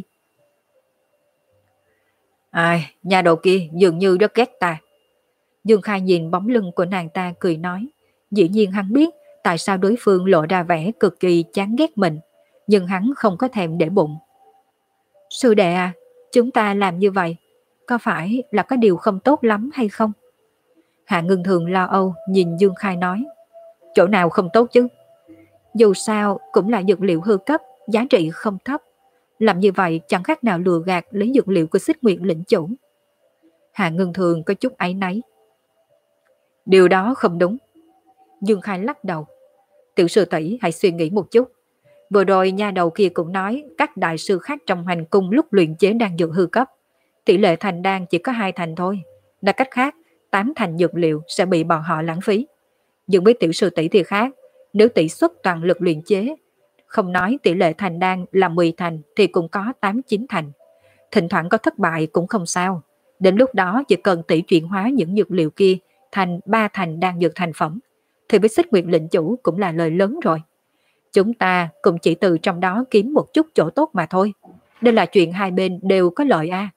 Ai, nhà đầu kia dường như rất ghét ta. Dương Khai nhìn bóng lưng của nàng ta cười nói. Dĩ nhiên hắn biết tại sao đối phương lộ ra vẻ cực kỳ chán ghét mình, nhưng hắn không có thèm để bụng. Sư đệ à, chúng ta làm như vậy, có phải là có điều không tốt lắm hay không? Hạ Ngân Thường lo âu nhìn Dương Khai nói. Chỗ nào không tốt chứ? Dù sao cũng là dược liệu hư cấp, giá trị không thấp. Làm như vậy chẳng khác nào lừa gạt lấy dược liệu của Xích Nguyệt lĩnh chủ. Hạ Ngân Thường có chút áy náy. Điều đó không đúng. Dương Khai lắc đầu. Tiểu sư tỷ hãy suy nghĩ một chút. Vừa rồi nha đầu kia cũng nói các đại sư khác trong hành cung lúc luyện chế đan dược hư cấp, tỷ lệ thành đan chỉ có 2 thành thôi. Nói cách khác, 8 thành dược liệu sẽ bị bọn họ lãng phí. Nhưng với tiểu sư tỷ thì khác, nếu tỷ suất toàn lực luyện chế, không nói tỷ lệ thành đan là 10 thành thì cũng có 8-9 thành. Thỉnh thoảng có thất bại cũng không sao. Đến lúc đó chỉ cần tỷ chuyển hóa những dược liệu kia thành 3 thành đan dược thành phẩm, thì với Xích Nguyệt lệnh chủ cũng là lời lớn rồi. Chúng ta cũng chỉ từ trong đó kiếm một chút chỗ tốt mà thôi. Đây là chuyện hai bên đều có lợi à.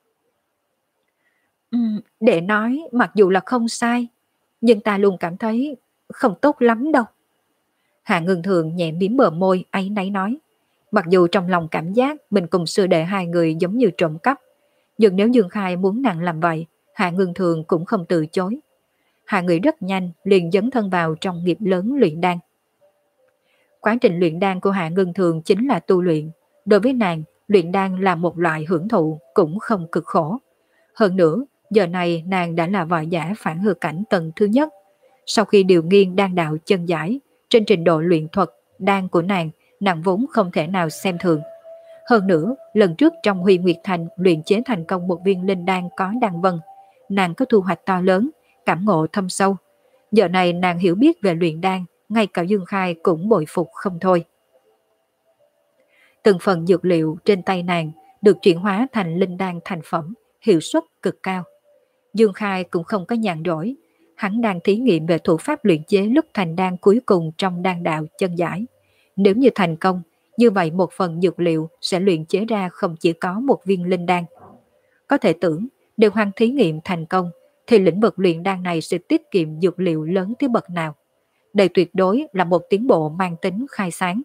Để nói mặc dù là không sai, nhưng ta luôn cảm thấy không tốt lắm đâu. Hạ Ngân Thường nhẹ mím bờ môi áy náy nói. Mặc dù trong lòng cảm giác mình cùng sư đệ hai người giống như trộm cắp, nhưng nếu Dương Khai muốn nàng làm vậy, Hạ Ngân Thường cũng không từ chối. Hạ người rất nhanh liền dấn thân vào trong nghiệp lớn luyện đan. Quá trình luyện đan của Hạ Ngân Thường chính là tu luyện. Đối với nàng, luyện đan là một loại hưởng thụ cũng không cực khổ. Hơn nữa, giờ này nàng đã là võ giả phản hư cảnh tầng thứ nhất. Sau khi điều nghiên đan đạo chân giải, trên trình độ luyện thuật, đan của nàng vốn không thể nào xem thường. Hơn nữa, lần trước trong Huy Nguyệt Thành luyện chế thành công một viên linh đan có đan vân, nàng có thu hoạch to lớn, cảm ngộ thâm sâu. Giờ này nàng hiểu biết về luyện đan, ngay cả Dương Khai cũng bội phục không thôi. Từng phần dược liệu trên tay nàng được chuyển hóa thành linh đan thành phẩm, hiệu suất cực cao. Dương Khai cũng không có nhàn rỗi, hắn đang thí nghiệm về thủ pháp luyện chế lúc thành đan cuối cùng trong đan đạo chân giải. Nếu như thành công, như vậy một phần dược liệu sẽ luyện chế ra không chỉ có một viên linh đan. Có thể tưởng, nếu hắn thí nghiệm thành công, thì lĩnh vực luyện đan này sẽ tiết kiệm dược liệu lớn tới bậc nào. Đây tuyệt đối là một tiến bộ mang tính khai sáng.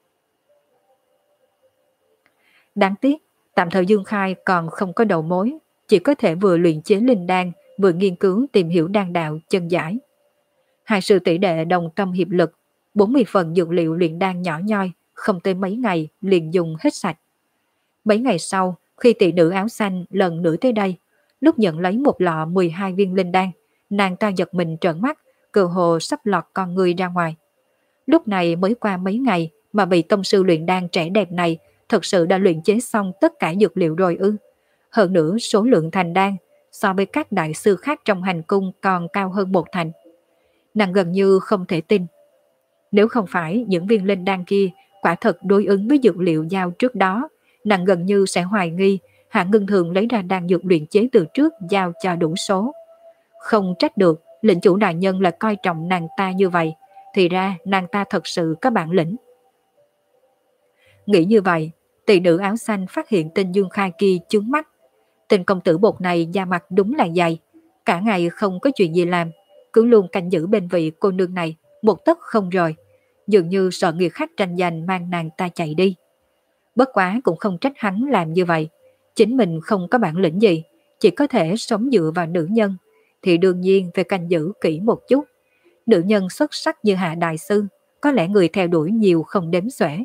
Đáng tiếc, tạm thời Dương Khai còn không có đầu mối, chỉ có thể vừa luyện chế linh đan, vừa nghiên cứu tìm hiểu đan đạo chân giải. Hai sư tỷ đệ đồng tâm hiệp lực, 40 phần dược liệu luyện đan nhỏ nhoi, không tới mấy ngày liền dùng hết sạch. Mấy ngày sau, khi tỷ nữ áo xanh lần nữa tới đây, lúc nhận lấy một lọ 12 viên linh đan, nàng ta giật mình trợn mắt, cơ hồ sắp lọt con người ra ngoài. Lúc này mới qua mấy ngày mà vị tông sư luyện đan trẻ đẹp này thật sự đã luyện chế xong tất cả dược liệu rồi ư? Hơn nữa số lượng thành đan so với các đại sư khác trong hành cung còn cao hơn 1 thành. Nàng gần như không thể tin. Nếu không phải những viên linh đan kia quả thật đối ứng với dược liệu giao trước đó, nàng gần như sẽ hoài nghi Hạ Ngân Thường lấy ra đan dược luyện chế từ trước giao cho đủ số. Không trách được lệnh chủ đại nhân là coi trọng nàng ta như vậy, thì ra nàng ta thật sự có bản lĩnh. Nghĩ như vậy, tỷ nữ áo xanh phát hiện tên Dương Khai kia chướng mắt. Tên công tử bột này da mặt đúng là dày, cả ngày không có chuyện gì làm, cứ luôn canh giữ bên vị cô nương này, một tấc không rời, dường như sợ người khác tranh giành mang nàng ta chạy đi. Bất quá cũng không trách hắn làm như vậy, chính mình không có bản lĩnh gì, chỉ có thể sống dựa vào nữ nhân, thì đương nhiên phải canh giữ kỹ một chút. Nữ nhân xuất sắc như Hạ Đại Sư, có lẽ người theo đuổi nhiều không đếm xuể.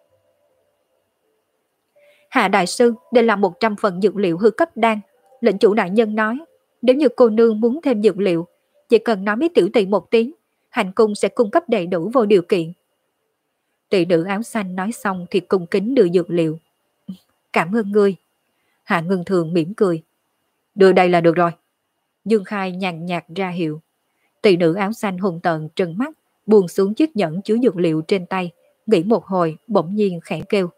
Hạ Đại Sư để làm 100 phần dược liệu hư cấp đan. Lệnh chủ đại nhân nói, nếu như cô nương muốn thêm dược liệu, chỉ cần nói với tiểu tỳ một tiếng, hành cung sẽ cung cấp đầy đủ vô điều kiện. Tỷ nữ áo xanh nói xong thì cung kính đưa dược liệu. Cảm ơn ngươi. Hạ Ngân Thường mỉm cười. Đưa đây là được rồi. Dương Khai nhàn nhạt ra hiệu. Tỷ nữ áo xanh hung tợn trừng mắt, buông xuống chiếc nhẫn chứa dược liệu trên tay, nghĩ một hồi bỗng nhiên khẽ kêu.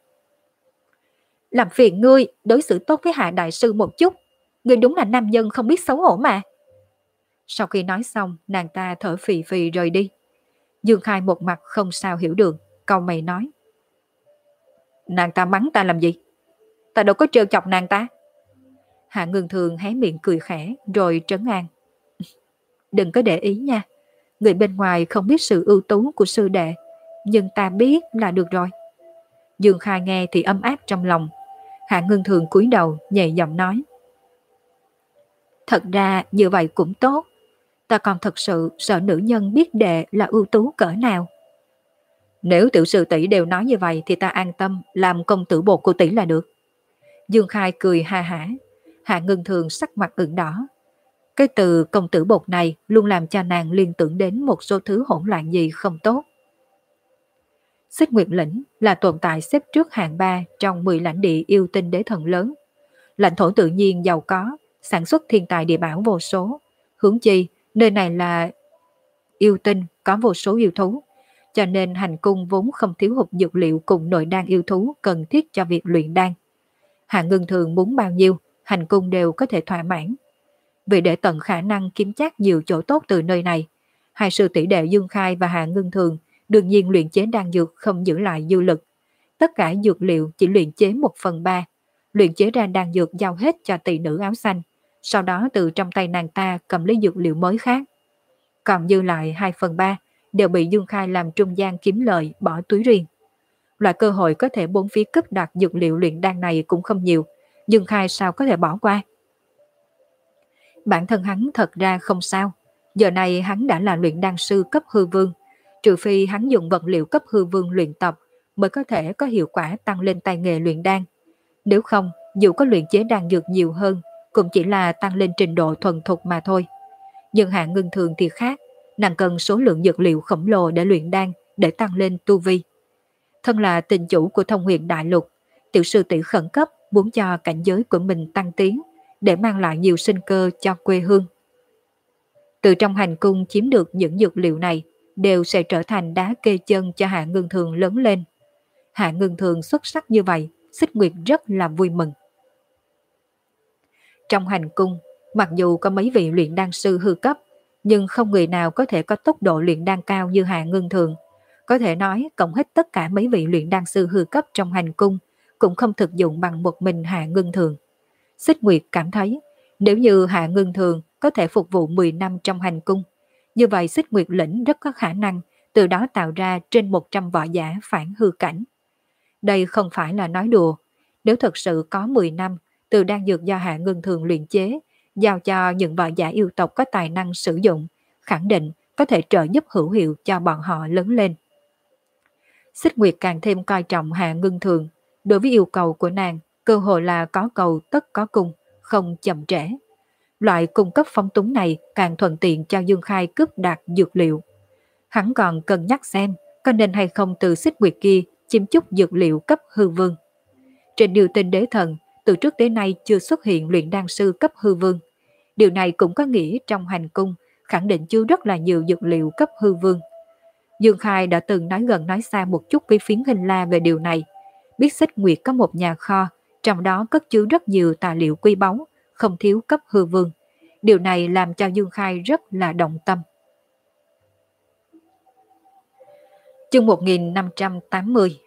Làm phiền ngươi đối xử tốt với Hạ Đại Sư một chút. Ngươi đúng là nam nhân không biết xấu hổ mà. Sau khi nói xong, nàng ta thở phì phì rời đi. Dương Khai một mặt không sao hiểu được, cau mày nói. Nàng ta mắng ta làm gì? Ta đâu có trêu chọc nàng ta. Hạ Ngân Thường hé miệng cười khẽ rồi trấn an. Đừng có để ý nha. Người bên ngoài không biết sự ưu tú của sư đệ, nhưng ta biết là được rồi. Dương Khai nghe thì ấm áp trong lòng. Hạ Ngân Thường cúi đầu nhẹ giọng nói. Thật ra như vậy cũng tốt. Ta còn thật sự sợ nữ nhân biết đệ là ưu tú cỡ nào. Nếu tiểu sư tỷ đều nói như vậy thì ta an tâm làm công tử bột của tỷ là được. Dương Khai cười ha hả. Hạ Ngân Thường sắc mặt ửng đỏ. Cái từ công tử bột này luôn làm cho nàng liên tưởng đến một số thứ hỗn loạn gì không tốt. Xích Nguyệt Lĩnh là tồn tại xếp trước hạng 3 trong 10 lãnh địa yêu tinh đế thần lớn. Lãnh thổ tự nhiên giàu có, sản xuất thiên tài địa bảo vô số. Huống chi, nơi này là yêu tinh, có vô số yêu thú. Cho nên hành cung vốn không thiếu hụt dược liệu cùng nội đan yêu thú cần thiết cho việc luyện đan. Hạ Ngân Thường muốn bao nhiêu, hành cung đều có thể thỏa mãn. Vì để tận khả năng kiếm chắc nhiều chỗ tốt từ nơi này, hai sư tỷ đệ Dương Khai và Hạ Ngân Thường đương nhiên luyện chế đan dược không giữ lại dư lực. Tất cả dược liệu chỉ luyện chế 1/3, luyện chế ra đan dược giao hết cho tỷ nữ áo xanh, sau đó từ trong tay nàng ta cầm lấy dược liệu mới khác. Còn dư lại 2/3 đều bị Dương Khai làm trung gian kiếm lợi bỏ túi riêng. Loại cơ hội có thể bốn phía cướp đoạt dược liệu luyện đan này cũng không nhiều, Dương Khai sao có thể bỏ qua. Bản thân hắn thật ra không sao, giờ này hắn đã là luyện đan sư cấp hư vương, trừ phi hắn dùng vật liệu cấp hư vương luyện tập mới có thể có hiệu quả tăng lên tay nghề luyện đan. Nếu không, dù có luyện chế đan dược nhiều hơn, cũng chỉ là tăng lên trình độ thuần thục mà thôi. Nhưng Hạ Ngân Thường thì khác, nàng cần số lượng dược liệu khổng lồ để luyện đan, để tăng lên tu vi. Thân là tình chủ của Thông Huyền Đại Lục, tiểu sư tỷ khẩn cấp muốn cho cảnh giới của mình tăng tiến, để mang lại nhiều sinh cơ cho quê hương. Từ trong hành cung chiếm được những dược liệu này, đều sẽ trở thành đá kê chân cho Hạ Ngân Thường lớn lên. Hạ Ngân Thường xuất sắc như vậy, Xích Nguyệt rất là vui mừng. Trong hành cung, mặc dù có mấy vị luyện đan sư hư cấp, nhưng không người nào có thể có tốc độ luyện đan cao như Hạ Ngân Thường. Có thể nói cộng hết tất cả mấy vị luyện đan sư hư cấp trong hành cung cũng không thực dụng bằng một mình Hạ Ngân Thường. Xích Nguyệt cảm thấy nếu như Hạ Ngân Thường có thể phục vụ 10 năm trong hành cung, như vậy Xích Nguyệt Lĩnh rất có khả năng từ đó tạo ra trên 100 võ giả phản hư cảnh. Đây không phải là nói đùa, nếu thật sự có 10 năm từ đan dược do Hạ Ngân Thường luyện chế, giao cho những võ giả yêu tộc có tài năng sử dụng, khẳng định có thể trợ giúp hữu hiệu cho bọn họ lớn lên. Xích Nguyệt càng thêm coi trọng Hạ Ngân Thường, đối với yêu cầu của nàng, cơ hội là có cầu tất có cung, không chậm trễ. Loại cung cấp phong túng này càng thuận tiện cho Dương Khai cướp đoạt dược liệu. Hắn còn cân nhắc xem có nên hay không từ Xích Nguyệt kia chiếm chút dược liệu cấp hư vương. Trên điều tinh đế thần, từ trước đến nay chưa xuất hiện luyện đan sư cấp hư vương. Điều này cũng có nghĩa trong hành cung khẳng định chứa rất là nhiều dược liệu cấp hư vương. Dương Khai đã từng nói gần nói xa một chút với Phiến Hình La về điều này. Biết Xích Nguyệt có một nhà kho, trong đó cất chứa rất nhiều tài liệu quý báu, không thiếu cấp hư vương. Điều này làm cho Dương Khai rất là động tâm. Chương 1580.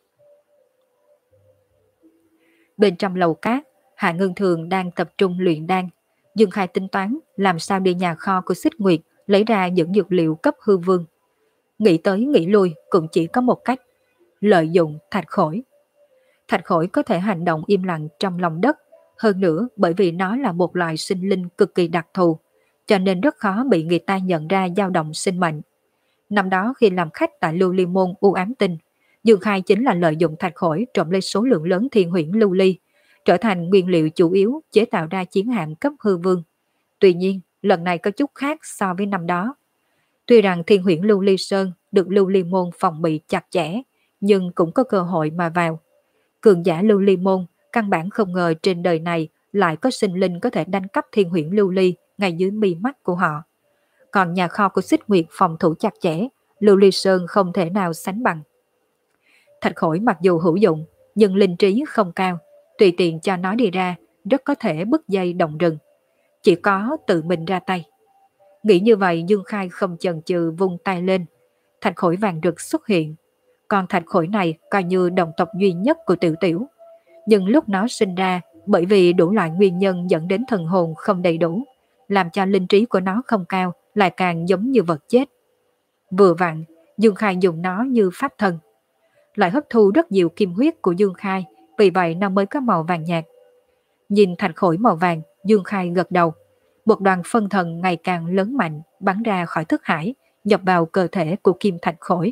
Bên trong lầu cát, Hạ Ngân Thường đang tập trung luyện đan. Dương Khai tính toán làm sao đi nhà kho của Xích Nguyệt lấy ra những dược liệu cấp hư vương. Nghĩ tới nghĩ lui cũng chỉ có một cách, lợi dụng thạch khổi. Thạch khổi có thể hành động im lặng trong lòng đất, hơn nữa bởi vì nó là một loài sinh linh cực kỳ đặc thù, cho nên rất khó bị người ta nhận ra dao động sinh mệnh. Năm đó khi làm khách tại Lưu Ly Môn U Ám Tinh, Dương Khai chính là lợi dụng thạch khối trộm lấy số lượng lớn thiên huyễn lưu ly, trở thành nguyên liệu chủ yếu chế tạo ra chiến hạm cấp hư vương. Tuy nhiên, lần này có chút khác so với năm đó. Tuy rằng thiên huyễn lưu ly sơn được Lưu Ly Môn phòng bị chặt chẽ, nhưng cũng có cơ hội mà vào. Cường giả Lưu Ly Môn căn bản không ngờ trên đời này lại có sinh linh có thể đánh cắp thiên huyễn lưu ly ngay dưới mi mắt của họ. Còn nhà kho của Xích Nguyệt phòng thủ chặt chẽ, Lưu Ly Sơn không thể nào sánh bằng. Thạch khối mặc dù hữu dụng, nhưng linh trí không cao, tùy tiện cho nó đi ra, rất có thể bứt dây động rừng. Chỉ có tự mình ra tay. Nghĩ như vậy, Dương Khai không chần chừ vung tay lên. Thạch khối vàng rực xuất hiện. Còn thạch khối này coi như đồng tộc duy nhất của Tiểu Tiểu. Nhưng lúc nó sinh ra, bởi vì đủ loại nguyên nhân dẫn đến thần hồn không đầy đủ, làm cho linh trí của nó không cao, lại càng giống như vật chết. Vừa vặn, Dương Khai dùng nó như pháp thân. Lại hấp thu rất nhiều kim huyết của Dương Khai, vì vậy nó mới có màu vàng nhạt. Nhìn thạch khối màu vàng, Dương Khai gật đầu. Một đoàn phân thần ngày càng lớn mạnh bắn ra khỏi thức hải, nhập vào cơ thể của kim thạch khối.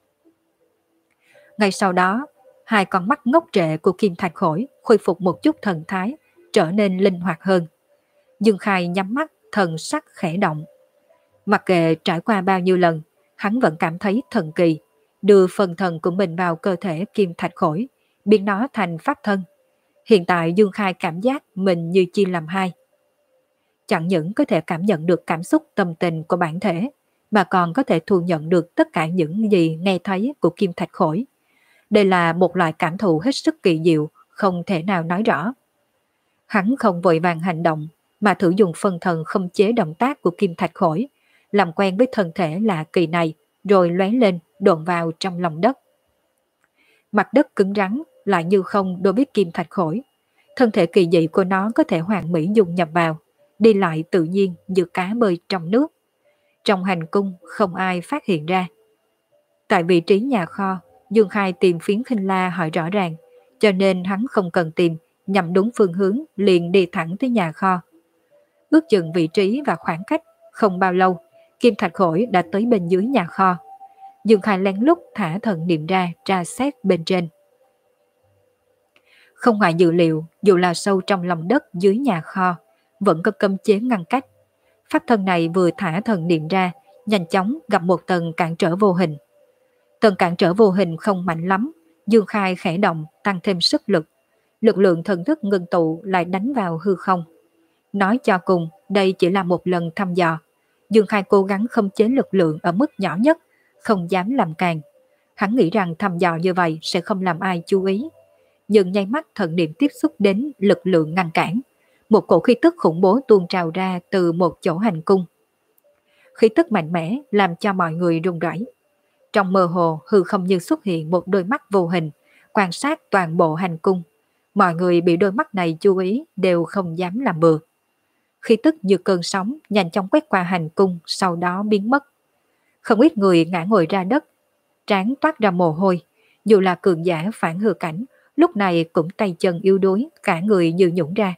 Ngay sau đó, hai con mắt ngốc trệ của kim thạch khối khôi phục một chút thần thái, trở nên linh hoạt hơn. Dương Khai nhắm mắt, thần sắc khẽ động. Mặc kệ trải qua bao nhiêu lần, hắn vẫn cảm thấy thần kỳ, đưa phần thần của mình vào cơ thể kim thạch khối, biến nó thành pháp thân. Hiện tại Dương Khai cảm giác mình như chia làm hai. Chẳng những có thể cảm nhận được cảm xúc tâm tình của bản thể, mà còn có thể thu nhận được tất cả những gì nghe thấy của kim thạch khối. Đây là một loại cảm thụ hết sức kỳ diệu, không thể nào nói rõ. Hắn không vội vàng hành động, mà thử dùng phân thần khống chế động tác của kim thạch khối, làm quen với thân thể lạ kỳ này, rồi lóe lên, độn vào trong lòng đất. Mặt đất cứng rắn, lại như không đối với kim thạch khối. Thân thể kỳ dị của nó có thể hoàn mỹ dung nhập vào, đi lại tự nhiên như cá bơi trong nước. Trong hành cung không ai phát hiện ra. Tại vị trí nhà kho, Dương Khai tìm phiến khinh la hỏi rõ ràng, cho nên hắn không cần tìm, nhằm đúng phương hướng liền đi thẳng tới nhà kho. Ước chừng vị trí và khoảng cách, không bao lâu, kim thạch khối đã tới bên dưới nhà kho. Dương Khai lén lút thả thần niệm ra, tra xét bên trên. Không ngoài dự liệu, dù là sâu trong lòng đất dưới nhà kho, vẫn có cấm chế ngăn cách. Pháp thân này vừa thả thần niệm ra, nhanh chóng gặp một tầng cản trở vô hình. Tầng cản trở vô hình không mạnh lắm, Dương Khai khẽ động, tăng thêm sức lực. Lực lượng thần thức ngưng tụ lại đánh vào hư không. Nói cho cùng, đây chỉ là một lần thăm dò. Dương Khai cố gắng khống chế lực lượng ở mức nhỏ nhất, không dám làm càng. Hắn nghĩ rằng thăm dò như vậy sẽ không làm ai chú ý. Nhưng nháy mắt thần niệm tiếp xúc đến lực lượng ngăn cản. Một cổ khí tức khủng bố tuôn trào ra từ một chỗ hành cung. Khí tức mạnh mẽ làm cho mọi người run rẩy. Trong mơ hồ hư không như xuất hiện một đôi mắt vô hình, quan sát toàn bộ hành cung. Mọi người bị đôi mắt này chú ý đều không dám làm bừa. Khí tức như cơn sóng nhanh chóng quét qua hành cung, sau đó biến mất. Không ít người ngã ngồi ra đất, trán toát ra mồ hôi. Dù là cường giả phản hư cảnh, lúc này cũng tay chân yếu đuối, cả người như nhũn ra.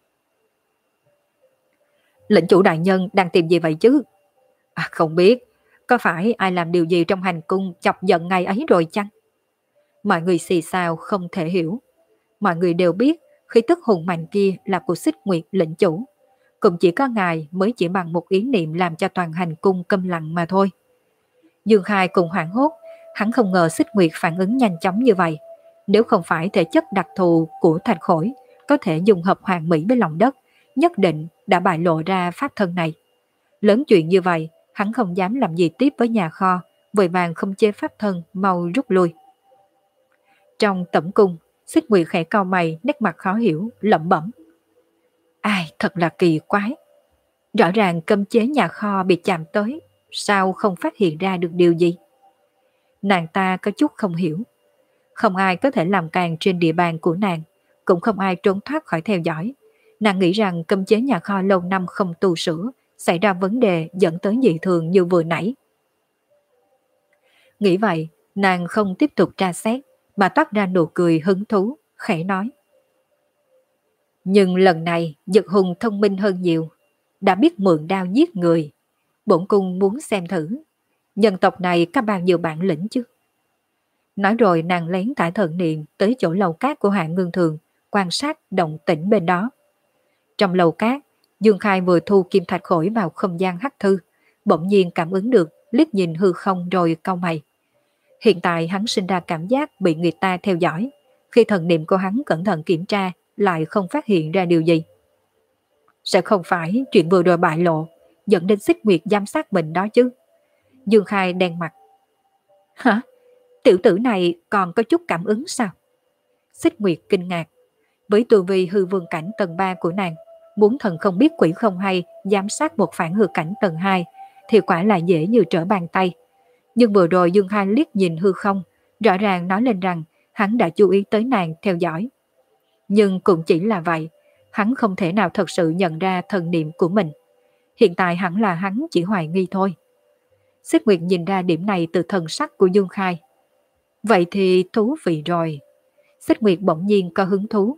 Lệnh chủ đại nhân đang tìm gì vậy chứ? Không biết, có phải ai làm điều gì trong hành cung chọc giận ngày ấy rồi chăng? Mọi người xì xào không thể hiểu. Mọi người đều biết khí tức hùng mạnh kia là của Xích Nguyệt lệnh chủ. Cũng chỉ có ngài mới chỉ bằng một ý niệm làm cho toàn hành cung câm lặng mà thôi. Dương Khai cùng hoảng hốt, hắn không ngờ Xích Nguyệt phản ứng nhanh chóng như vậy. Nếu không phải thể chất đặc thù của thạch khối có thể dùng hợp hoàn mỹ với lòng đất, nhất định đã bại lộ ra pháp thân này. Lớn chuyện như vậy, hắn không dám làm gì tiếp với nhà kho, vội vàng không chế pháp thân mau rút lui. Trong tẩm cung, Xích Nguyệt khẽ cau mày, nét mặt khó hiểu, lẩm bẩm. Ai, thật là kỳ quái. Rõ ràng cấm chế nhà kho bị chạm tới, sao không phát hiện ra được điều gì? Nàng ta có chút không hiểu. Không ai có thể làm càng trên địa bàn của nàng, cũng không ai trốn thoát khỏi theo dõi. Nàng nghĩ rằng cấm chế nhà kho lâu năm không tu sửa, xảy ra vấn đề dẫn tới dị thường như vừa nãy. Nghĩ vậy, nàng không tiếp tục tra xét, mà toát ra nụ cười hứng thú, khẽ nói. Nhưng lần này Dực Hùng thông minh hơn nhiều. đã biết mượn đao giết người. Bổn cung muốn xem thử, nhân tộc này có bao nhiêu bản lĩnh chứ. Nói rồi nàng lén thả thần niệm tới chỗ lầu cát của Hạ Ngưng Thường, quan sát động tĩnh bên đó. Trong lầu cát, Dương Khai vừa thu kim thạch khổi vào không gian hắc thư, bỗng nhiên cảm ứng được, liếc nhìn hư không rồi cau mày. Hiện tại hắn sinh ra cảm giác bị người ta theo dõi, khi thần niệm của hắn cẩn thận kiểm tra lại không phát hiện ra điều gì. Sẽ không phải chuyện vừa rồi bại lộ, dẫn đến Xích Nguyệt giám sát mình đó chứ. Dương Khai đen mặt. Hả? Tiểu tử này còn có chút cảm ứng sao? Xích Nguyệt kinh ngạc. Với tu vi hư vương cảnh tầng 3 của nàng, muốn thần không biết quỷ không hay giám sát một phản hư cảnh tầng 2 thì quả là dễ như trở bàn tay. Nhưng vừa rồi Dương Khai liếc nhìn hư không, rõ ràng nói lên rằng hắn đã chú ý tới nàng theo dõi. Nhưng cũng chỉ là vậy, hắn không thể nào thật sự nhận ra thần niệm của mình. Hiện tại hẳn là hắn chỉ hoài nghi thôi. Xích Nguyệt nhìn ra điểm này từ thần sắc của Dương Khai. Vậy thì thú vị rồi. Xích Nguyệt bỗng nhiên có hứng thú.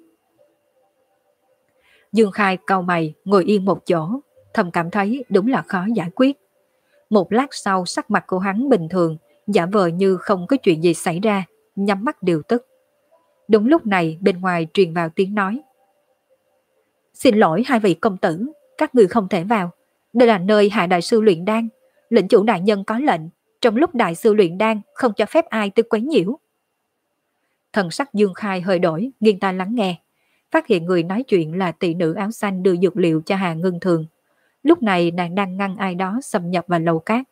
Dương Khai cau mày ngồi yên một chỗ, thầm cảm thấy đúng là khó giải quyết. Một lát sau sắc mặt của hắn bình thường, giả vờ như không có chuyện gì xảy ra, nhắm mắt điều tức. Đúng lúc này bên ngoài truyền vào tiếng nói. Xin lỗi hai vị công tử, các người không thể vào. Đây là nơi Hạ Đại Sư luyện đan. Lệnh chủ đại nhân có lệnh, trong lúc Đại Sư luyện đan không cho phép ai tới quấy nhiễu. Thần sắc Dương Khai hơi đổi, nghiêng tai lắng nghe. Phát hiện người nói chuyện là tỷ nữ áo xanh đưa dược liệu cho Hà Ngưng Thường. Lúc này nàng đang ngăn ai đó xâm nhập vào lầu cát.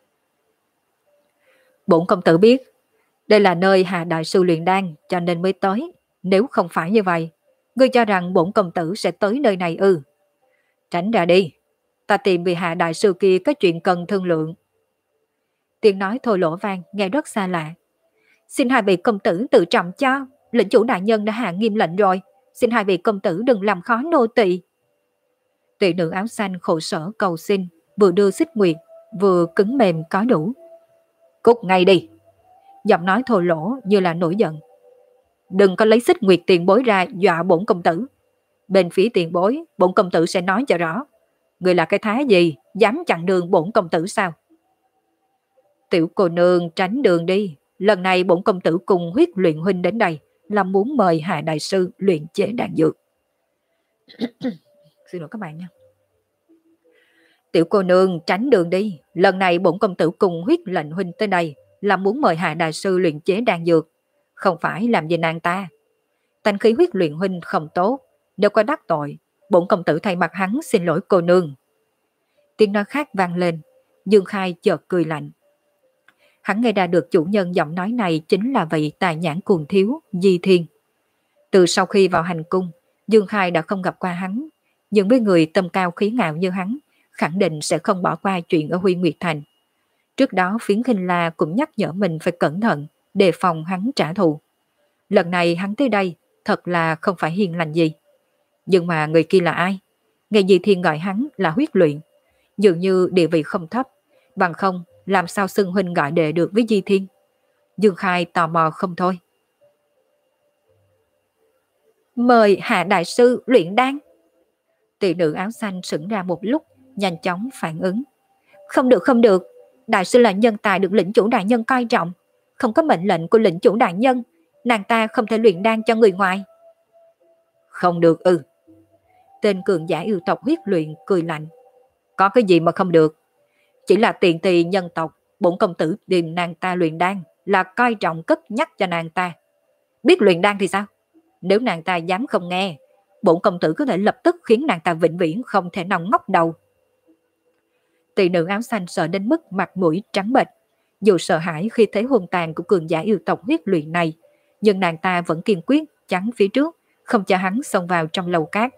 Bổn công tử biết, đây là nơi Hạ Đại Sư luyện đan cho nên mới tới. Nếu không phải như vậy, ngươi cho rằng bổn công tử sẽ tới nơi này ư? Tránh ra đi, ta tìm vị Hạ Đại Sư kia có chuyện cần thương lượng. Tiếng nói thô lỗ vang nghe rất xa lạ. Xin hai vị công tử tự trọng cho, lệnh chủ đại nhân đã hạ nghiêm lệnh rồi. Xin hai vị công tử đừng làm khó nô tỳ. Tỷ nữ áo xanh khổ sở cầu xin, vừa đưa Xích Nguyệt, vừa cứng mềm có đủ. Cút ngay đi. Giọng nói thô lỗ như là nổi giận. Đừng có lấy Xích Nguyệt tiền bối ra dọa bổn công tử. Bên phía tiền bối, bổn công tử sẽ nói cho rõ. Người là cái thái gì, dám chặn đường bổn công tử sao? Tiểu cô nương tránh đường đi. Lần này bổn công tử cùng Huyết Luyện huynh đến đây là muốn mời Hạ Đại Sư luyện chế đan dược. Xin lỗi các bạn nha. Tiểu cô nương tránh đường đi. Lần này bổn công tử cùng Huyết Lệnh huynh tới đây là muốn mời Hạ Đại Sư luyện chế đan dược, không phải làm gì nàng ta. Tánh khí Huyết Luyện huynh không tốt, nếu có đắc tội, bổn công tử thay mặt hắn xin lỗi cô nương. Tiếng nói khác vang lên, Dương Khai chợt cười lạnh. Hắn nghe ra được chủ nhân giọng nói này chính là vị tài nhãn cuồng thiếu Di Thiên. Từ sau khi vào hành cung, Dương Khai đã không gặp qua hắn, nhưng với người tâm cao khí ngạo như hắn, khẳng định sẽ không bỏ qua chuyện ở Huy Nguyệt Thành. Trước đó Phiến Khinh La cũng nhắc nhở mình phải cẩn thận, đề phòng hắn trả thù. Lần này hắn tới đây thật là không phải hiền lành gì. Nhưng mà người kia là ai? Nghe Di Thiên gọi hắn là Huyết Luyện, dường như địa vị không thấp, bằng không làm sao xưng huynh gọi đệ được với Di Thiên. Dương Khai tò mò không thôi. Mời Hạ Đại Sư luyện đan. Tỷ nữ áo xanh sững ra một lúc, nhanh chóng phản ứng. Không được không được, Đại Sư là nhân tài được lĩnh chủ đại nhân coi trọng. Không có mệnh lệnh của lĩnh chủ đại nhân, nàng ta không thể luyện đan cho người ngoài. Không được ư? Tên cường giả yêu tộc Huyết Luyện cười lạnh. Có cái gì mà không được? Chỉ là tiện tỳ nhân tộc, bổn công tử tìm nàng ta luyện đan là coi trọng cất nhắc cho nàng ta. Biết luyện đan thì sao? Nếu nàng ta dám không nghe, bổn công tử có thể lập tức khiến nàng ta vĩnh viễn không thể nào ngóc đầu. Tỷ nữ áo xanh sợ đến mức mặt mũi trắng bệch. Dù sợ hãi khi thấy hung tàn của cường giả yêu tộc Huyết Luyện này, nhưng nàng ta vẫn kiên quyết chắn phía trước, không cho hắn xông vào trong lầu cát.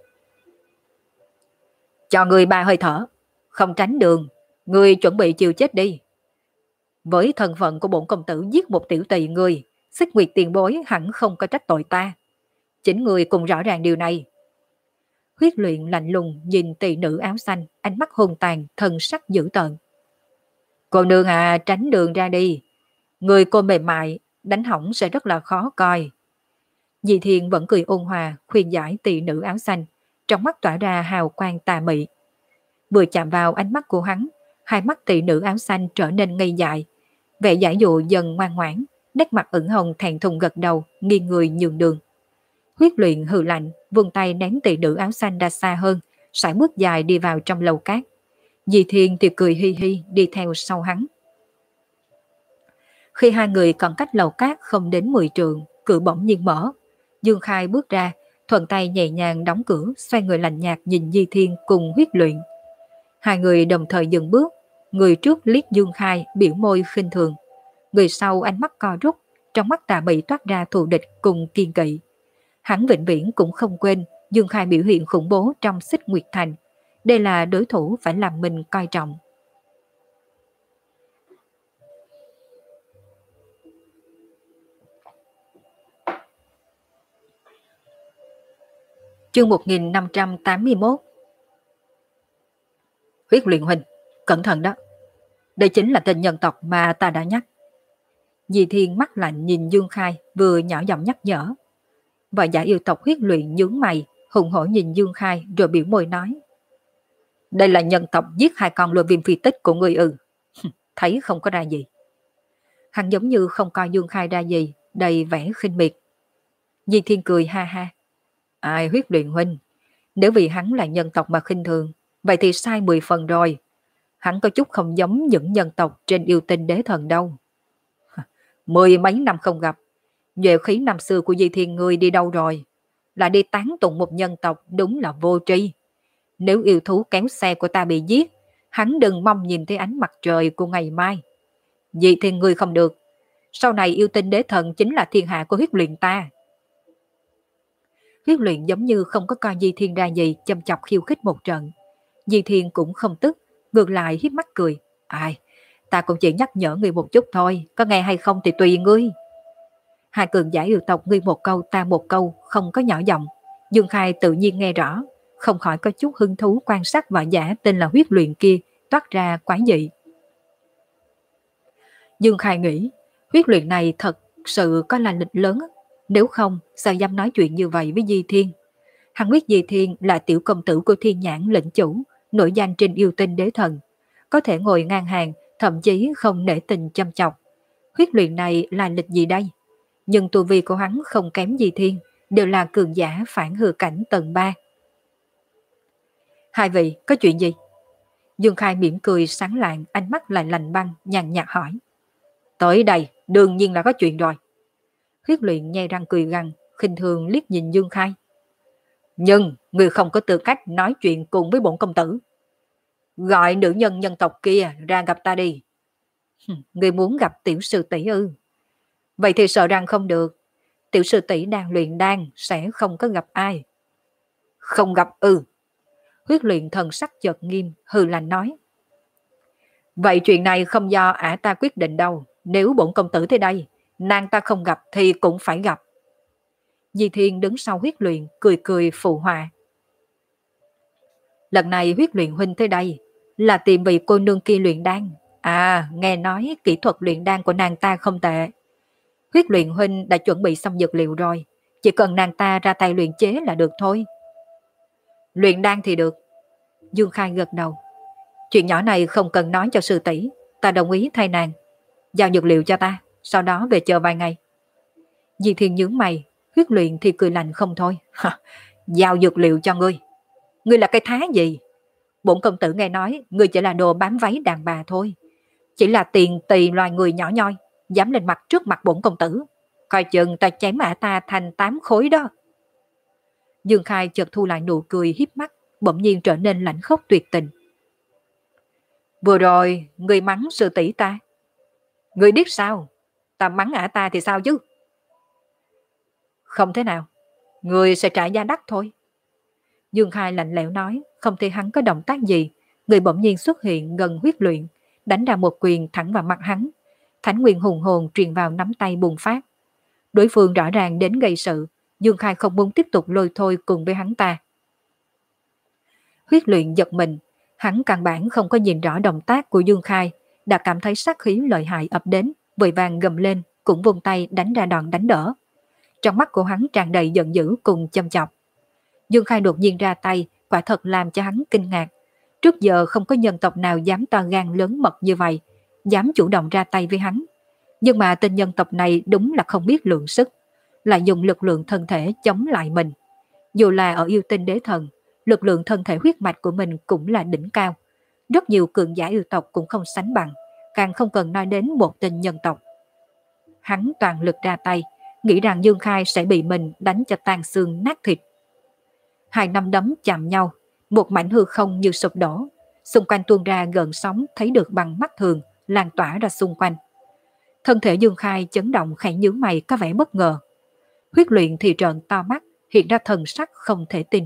Cho người 3 hơi thở, không tránh đường, người chuẩn bị chịu chết đi. Với thân phận của bổn công tử giết một tiểu tỳ người, Xích Nguyệt tiền bối hẳn không có trách tội ta. Chính người cùng rõ ràng điều này. Huyết Luyện lạnh lùng nhìn tỷ nữ áo xanh, ánh mắt hung tàn, thân sắc dữ tợn. Cô nương à, tránh đường ra đi. Người cô mềm mại, đánh hỏng sẽ rất là khó coi. Di Thiên vẫn cười ôn hòa, khuyên giải tỷ nữ áo xanh, trong mắt tỏa ra hào quang tà mị. Vừa chạm vào ánh mắt của hắn, hai mắt tỷ nữ áo xanh trở nên ngây dại. Vẻ giải dụ dần ngoan ngoãn, nét mặt ửng hồng thẹn thùng gật đầu, nghiêng người nhường đường. Huyết Luyện hừ lạnh, vung tay ném tỷ nữ áo xanh ra xa hơn, sải bước dài đi vào trong lầu cát. Di Thiên thì cười hi hi đi theo sau hắn. Khi hai người còn cách lầu cát không đến 10 trượng, cửa bỗng nhiên mở. Dương Khai bước ra, thuận tay nhẹ nhàng đóng cửa, xoay người lạnh nhạt nhìn Di Thiên cùng Huyết Luyện. Hai người đồng thời dừng bước, người trước liếc Dương Khai biểu môi khinh thường. Người sau ánh mắt co rút, trong mắt Tà Mị toát ra thù địch cùng kiên kỵ. Hắn vĩnh viễn cũng không quên Dương Khai biểu hiện khủng bố trong Xích Nguyệt Thành. Đây là đối thủ phải làm mình coi trọng. Chương 1581. Huyết Luyện huynh, cẩn thận đó. Đây chính là tên nhân tộc mà ta đã nhắc. Di Thiên mắt lạnh nhìn Dương Khai, vừa nhỏ giọng nhắc nhở. Và giả yêu tộc Huyết Luyện nhướng mày, hùng hổ nhìn Dương Khai rồi biểu môi nói. Đây là nhân tộc giết hai con lôi viêm phi tích của người ư. Thấy không có ra gì. Hắn giống như không coi Dương Khai ra gì, đầy vẻ khinh miệt. Di Thiên cười ha ha. Ai Huyết Luyện huynh, nếu vì hắn là nhân tộc mà khinh thường, vậy thì sai 10 phần rồi. Hắn có chút không giống những nhân tộc trên yêu tinh đế thần đâu. 10 mấy năm không gặp, nhuệ khí năm xưa của Di Thiên ngươi đi đâu rồi? Là đi tán tụng một nhân tộc, đúng là vô tri. Nếu yêu thú kéo xe của ta bị giết, hắn đừng mong nhìn thấy ánh mặt trời của ngày mai. Di Thiên ngươi không được, sau này yêu tinh đế thần chính là thiên hạ của Huyết Luyện ta. Huyết Luyện giống như không có coi Di Thiên ra gì, châm chọc khiêu khích một trận. Di Thiên cũng không tức, ngược lại hiếp mắt cười. Ai, ta cũng chỉ nhắc nhở ngươi một chút thôi, có nghe hay không thì tùy ngươi. Hai cường giả yêu tộc ngươi một câu ta một câu, không có nhỏ giọng. Dương Khai tự nhiên nghe rõ, không khỏi có chút hứng thú quan sát võ giả tên là Huyết Luyện kia toát ra quái dị. Dương Khai nghĩ, Huyết Luyện này thật sự có là lịch lớn, nếu không sao dám nói chuyện như vậy với Di Thiên. Hắn biết Di Thiên là tiểu công tử của Thiên Nhãn lĩnh chủ, nổi danh trên yêu tinh đế thần, có thể ngồi ngang hàng, thậm chí không nể tình chăm chọc. Huyết Luyện này là lịch gì đây? Nhưng tu vi của hắn không kém Di Thiên, đều là cường giả phản hư cảnh tầng 3. Hai vị, có chuyện gì? Dương Khai mỉm cười sáng lạng, ánh mắt lại lạnh băng, nhàn nhạt hỏi. Tới đây, đương nhiên là có chuyện rồi. Huyết Luyện nhe răng cười gằn, khinh thường liếc nhìn Dương Khai. Nhưng, người không có tư cách nói chuyện cùng với bổn công tử. Gọi nữ nhân nhân tộc kia ra gặp ta đi. Người muốn gặp tiểu sư tỷ ư? Vậy thì sợ rằng không được. Tiểu sư tỷ đang luyện đan, sẽ không có gặp ai. Không gặp ư? Huyết Luyện thần sắc chợt nghiêm, hừ lạnh nói. Vậy chuyện này không do ả ta quyết định đâu. Nếu bổn công tử tới đây, nàng ta không gặp thì cũng phải gặp. Di Thiên đứng sau Huyết Luyện, cười cười phụ họa. Lần này Huyết Luyện huynh tới đây là tìm vị cô nương kia luyện đan. À, nghe nói kỹ thuật luyện đan của nàng ta không tệ. Huyết Luyện huynh đã chuẩn bị xong dược liệu rồi, chỉ cần nàng ta ra tay luyện chế là được thôi. Luyện đan thì được. Dương Khai gật đầu. Chuyện nhỏ này không cần nói cho sư tỷ, ta đồng ý thay nàng. Giao dược liệu cho ta, sau đó về chờ vài ngày. Di Thiên nhướng mày, Huyết Luyện thì cười lạnh không thôi. Giao dược liệu cho ngươi? Ngươi là cái thá gì? Bổn công tử nghe nói ngươi chỉ là đồ bám váy đàn bà thôi. Chỉ là tiền tỳ loài người nhỏ nhoi, dám lên mặt trước mặt bổn công tử. Coi chừng ta chém ả ta thành 8 khối đó. Dương Khai chợt thu lại nụ cười hiếp mắt, bỗng nhiên trở nên lạnh khốc tuyệt tình. Vừa rồi, ngươi mắng sư tỷ ta. Ngươi biết sao? Ta mắng ả ta thì sao chứ? Không thế nào, ngươi sẽ trả giá đắt thôi. Dương Khai lạnh lẽo nói, không thấy hắn có động tác gì, người bỗng nhiên xuất hiện gần Huyết Luyện, đánh ra một quyền thẳng vào mặt hắn. Thánh nguyên hùng hồn truyền vào nắm tay bùng phát. Đối phương rõ ràng đến gây sự, Dương Khai không muốn tiếp tục lôi thôi cùng với hắn ta. Huyết Luyện giật mình, hắn căn bản không có nhìn rõ động tác của Dương Khai, đã cảm thấy sát khí lợi hại ập đến, vội vàng gầm lên, cũng vung tay đánh ra đòn đánh đỡ. Trong mắt của hắn tràn đầy giận dữ cùng châm chọc. Dương Khai đột nhiên ra tay, quả thật làm cho hắn kinh ngạc. Trước giờ không có nhân tộc nào dám to gan lớn mật như vậy, dám chủ động ra tay với hắn. Nhưng mà tên nhân tộc này đúng là không biết lượng sức, lại dùng lực lượng thân thể chống lại mình. Dù là ở yêu tinh đế thần, lực lượng thân thể huyết mạch của mình cũng là đỉnh cao. Rất nhiều cường giả yêu tộc cũng không sánh bằng, càng không cần nói đến một tên nhân tộc. Hắn toàn lực ra tay, nghĩ rằng Dương Khai sẽ bị mình đánh cho tan xương nát thịt. Hai nắm đấm chạm nhau, một mảnh hư không như sụp đổ, xung quanh tuôn ra gợn sóng thấy được bằng mắt thường, lan tỏa ra xung quanh. Thân thể Dương Khai chấn động, khẽ nhíu mày có vẻ bất ngờ. Huyết Luyện thì trợn to mắt, hiện ra thần sắc không thể tin.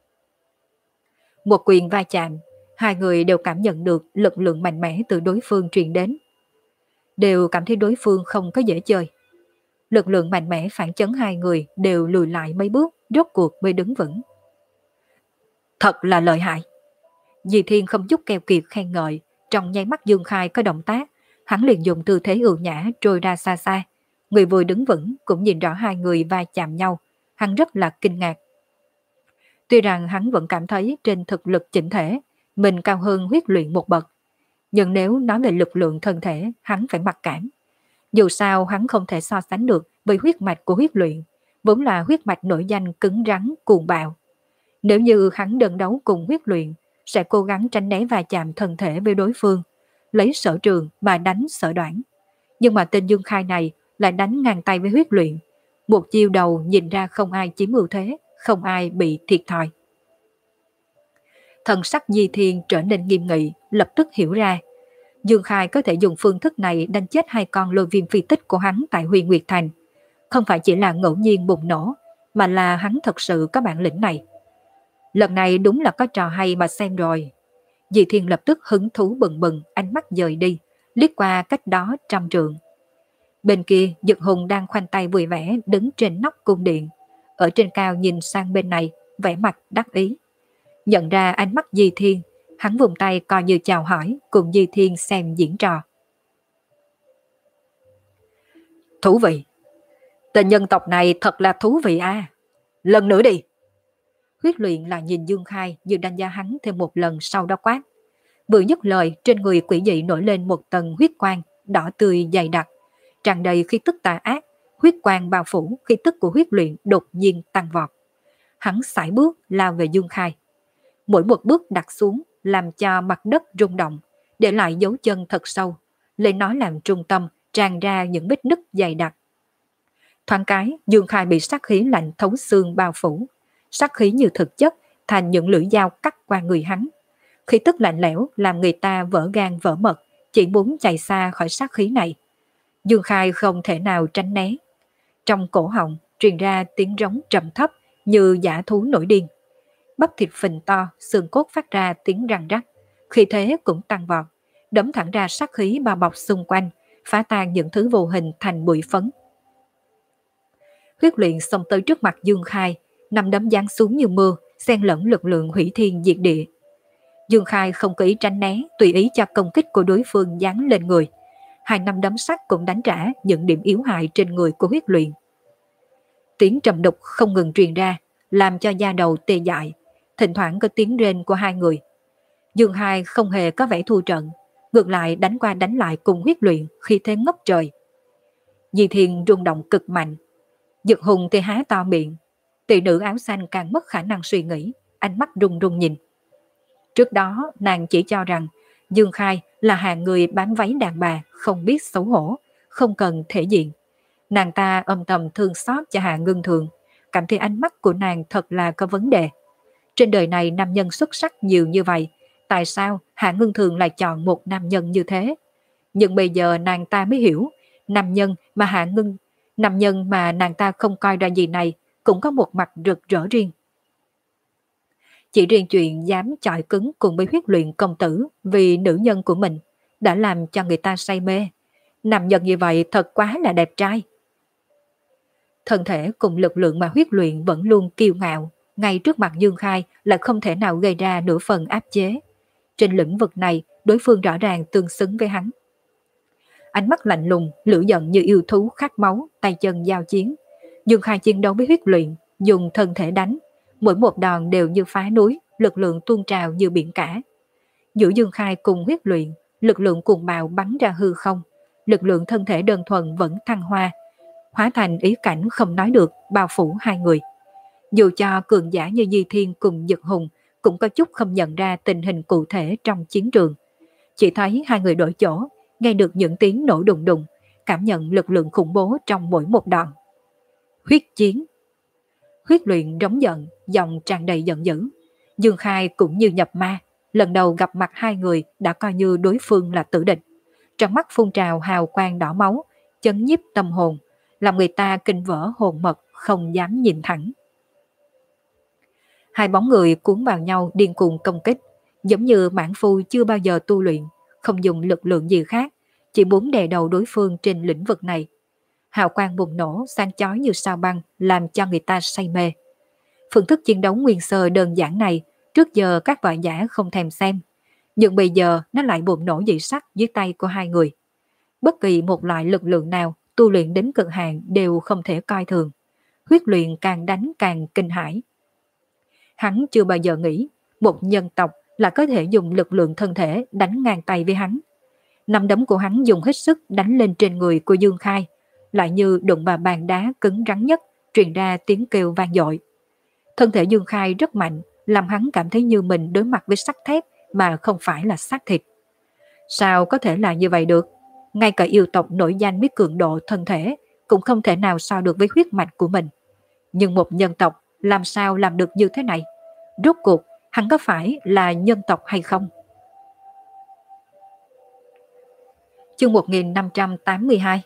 Một quyền va chạm, hai người đều cảm nhận được lực lượng mạnh mẽ từ đối phương truyền đến. Đều cảm thấy đối phương không có dễ chơi. Lực lượng mạnh mẽ phản chấn hai người đều lùi lại mấy bước, rốt cuộc mới đứng vững. Thật là lợi hại. Di Thiên không chút keo kiệt khen ngợi, trong nháy mắt Dương Khai có động tác, hắn liền dùng tư thế ưu nhã trôi ra xa xa. Người vừa đứng vững cũng nhìn rõ hai người va chạm nhau, hắn rất là kinh ngạc. Tuy rằng hắn vẫn cảm thấy trên thực lực chỉnh thể, mình cao hơn Huyết Luyện một bậc, nhưng nếu nói về lực lượng thân thể, hắn phải mặc cảm. Dù sao hắn không thể so sánh được với huyết mạch của Huyết Luyện, vốn là huyết mạch nổi danh cứng rắn, cuồng bạo. Nếu như hắn đơn đấu cùng Huyết Luyện, sẽ cố gắng tránh né va chạm thân thể với đối phương, lấy sở trường mà đánh sở đoản. Nhưng mà tên Dương Khai này lại đánh ngang tay với Huyết Luyện. Một chiêu đầu nhìn ra không ai chiếm ưu thế, không ai bị thiệt thòi. Thần sắc Di Thiên trở nên nghiêm nghị, lập tức hiểu ra. Dương Khai có thể dùng phương thức này đánh chết hai con lôi viêm phi tích của hắn tại Huy Nguyệt Thành. Không phải chỉ là ngẫu nhiên bùng nổ, mà là hắn thật sự có bản lĩnh này. Lần này đúng là có trò hay mà xem rồi. Di Thiên lập tức hứng thú bừng bừng, ánh mắt dời đi, liếc qua cách đó 100 trượng. Bên kia, Dực Hùng đang khoanh tay vui vẻ đứng trên nóc cung điện. Ở trên cao nhìn sang bên này, vẻ mặt đắc ý. Nhận ra ánh mắt Di Thiên, hắn vùng tay coi như chào hỏi, cùng Di Thiên xem diễn trò. Thú vị. Tên nhân tộc này thật là thú vị à. Lần nữa đi. Huyết Luyện là nhìn Dương Khai như đánh giá hắn thêm một lần, sau đó quát. Vừa dứt lời, trên người quỷ dị nổi lên một tầng huyết quang đỏ tươi dày đặc, tràn đầy khí tức tà ác. Huyết quang bao phủ, khí tức của Huyết Luyện đột nhiên tăng vọt. Hắn sải bước lao về Dương Khai. Mỗi một bước đặt xuống làm cho mặt đất rung động, để lại dấu chân thật sâu, lấy nó làm trung tâm, tràn ra những vết nứt dày đặc. Thoáng cái, Dương Khai bị sát khí lạnh thấu xương bao phủ, sát khí như thực chất thành những lưỡi dao cắt qua người hắn. Khí tức lạnh lẽo làm người ta vỡ gan vỡ mật, chỉ muốn chạy xa khỏi sát khí này. Dương Khai không thể nào tránh né. Trong cổ họng truyền ra tiếng rống trầm thấp như dã thú nổi điên. Bắp thịt phình to, xương cốt phát ra tiếng răng rắc, khí thế cũng tăng vọt, đấm thẳng ra sát khí bao bọc xung quanh, phá tan những thứ vô hình thành bụi phấn. Huyết Luyện xông tới trước mặt Dương Khai, nắm đấm giáng xuống như mưa, xen lẫn lực lượng hủy thiên diệt địa. Dương Khai không có ý tránh né, tùy ý cho công kích của đối phương giáng lên người. Hai nắm đấm sắt cũng đánh trả những điểm yếu hại trên người của Huyết Luyện. Tiếng trầm đục không ngừng truyền ra, làm cho da đầu tê dại. Thỉnh thoảng có tiếng rên của hai người. Dương Khai không hề có vẻ thua trận, ngược lại đánh qua đánh lại cùng Huyết Luyện khi thế ngất trời. Di Thiên rung động cực mạnh. Dực Hùng thì há to miệng. Tỷ nữ áo xanh càng mất khả năng suy nghĩ, ánh mắt run run nhìn. Trước đó nàng chỉ cho rằng Dương Khai là hạng người bám váy đàn bà, không biết xấu hổ, không cần thể diện. Nàng ta âm thầm thương xót cho Hạ Ngưng Thường, cảm thấy ánh mắt của nàng thật là có vấn đề. Trên đời này nam nhân xuất sắc nhiều như vậy, tại sao Hạ Ngưng Thường lại chọn một nam nhân như thế? Nhưng bây giờ nàng ta mới hiểu, nam nhân mà nàng ta không coi ra gì này cũng có một mặt rực rỡ riêng. Chỉ riêng chuyện dám chọi cứng cùng với Huyết Luyện công tử vì nữ nhân của mình đã làm cho người ta say mê. Nam nhân như vậy thật quá là đẹp trai. Thân thể cùng lực lượng mà Huyết Luyện vẫn luôn kiêu ngạo, ngay trước mặt Dương Khai là không thể nào gây ra nửa phần áp chế. Trên lĩnh vực này, đối phương rõ ràng tương xứng với hắn. Ánh mắt lạnh lùng, lửa giận như yêu thú khát máu, tay chân giao chiến. Dương Khai chiến đấu với Huyết Luyện, dùng thân thể đánh. Mỗi một đòn đều như phá núi, lực lượng tuôn trào như biển cả. Giữa Dương Khai cùng huyết luyện, lực lượng cuồng bạo bắn ra hư không, lực lượng thân thể đơn thuần vẫn thăng hoa, hóa thành ý cảnh không nói được bao phủ hai người. Dù cho cường giả như Di Thiên cùng Dực Hùng cũng có chút không nhận ra tình hình cụ thể trong chiến trường. Chỉ thấy hai người đổi chỗ, nghe được những tiếng nổ đùng đùng, cảm nhận lực lượng khủng bố trong mỗi một đoạn. Huyết chiến. Huyết luyện rống giận, giọng tràn đầy giận dữ. Dương Khai cũng như nhập ma, lần đầu gặp mặt hai người đã coi như đối phương là tử địch. Trong mắt phun trào hào quang đỏ máu, chấn nhiếp tâm hồn, làm người ta kinh vỡ hồn mật, không dám nhìn thẳng. Hai bóng người cuốn vào nhau điên cuồng công kích, giống như mãn phu chưa bao giờ tu luyện, không dùng lực lượng gì khác, chỉ muốn đè đầu đối phương trên lĩnh vực này. Hào quang bùng nổ sáng chói như sao băng, làm cho người ta say mê. Phương thức chiến đấu nguyên sơ đơn giản này, trước giờ các võ giả không thèm xem, nhưng bây giờ nó lại bùng nổ dị sắc dưới tay của hai người. Bất kỳ một loại lực lượng nào tu luyện đến cực hạn đều không thể coi thường. Huyết luyện càng đánh càng kinh hãi. Hắn chưa bao giờ nghĩ một nhân tộc là có thể dùng lực lượng thân thể đánh ngang tay với hắn. Nắm đấm của hắn dùng hết sức đánh lên trên người của Dương Khai, lại như đụng vào bàn đá cứng rắn nhất, truyền ra tiếng kêu vang dội. Thân thể Dương Khai rất mạnh, làm hắn cảm thấy như mình đối mặt với sắt thép mà không phải là xác thịt. Sao có thể là như vậy được? Ngay cả yêu tộc nổi danh với cường độ thân thể cũng không thể nào so được với huyết mạch của mình. Nhưng một nhân tộc làm sao làm được như thế này? Rốt cuộc hắn có phải là nhân tộc hay không? Chương 1582.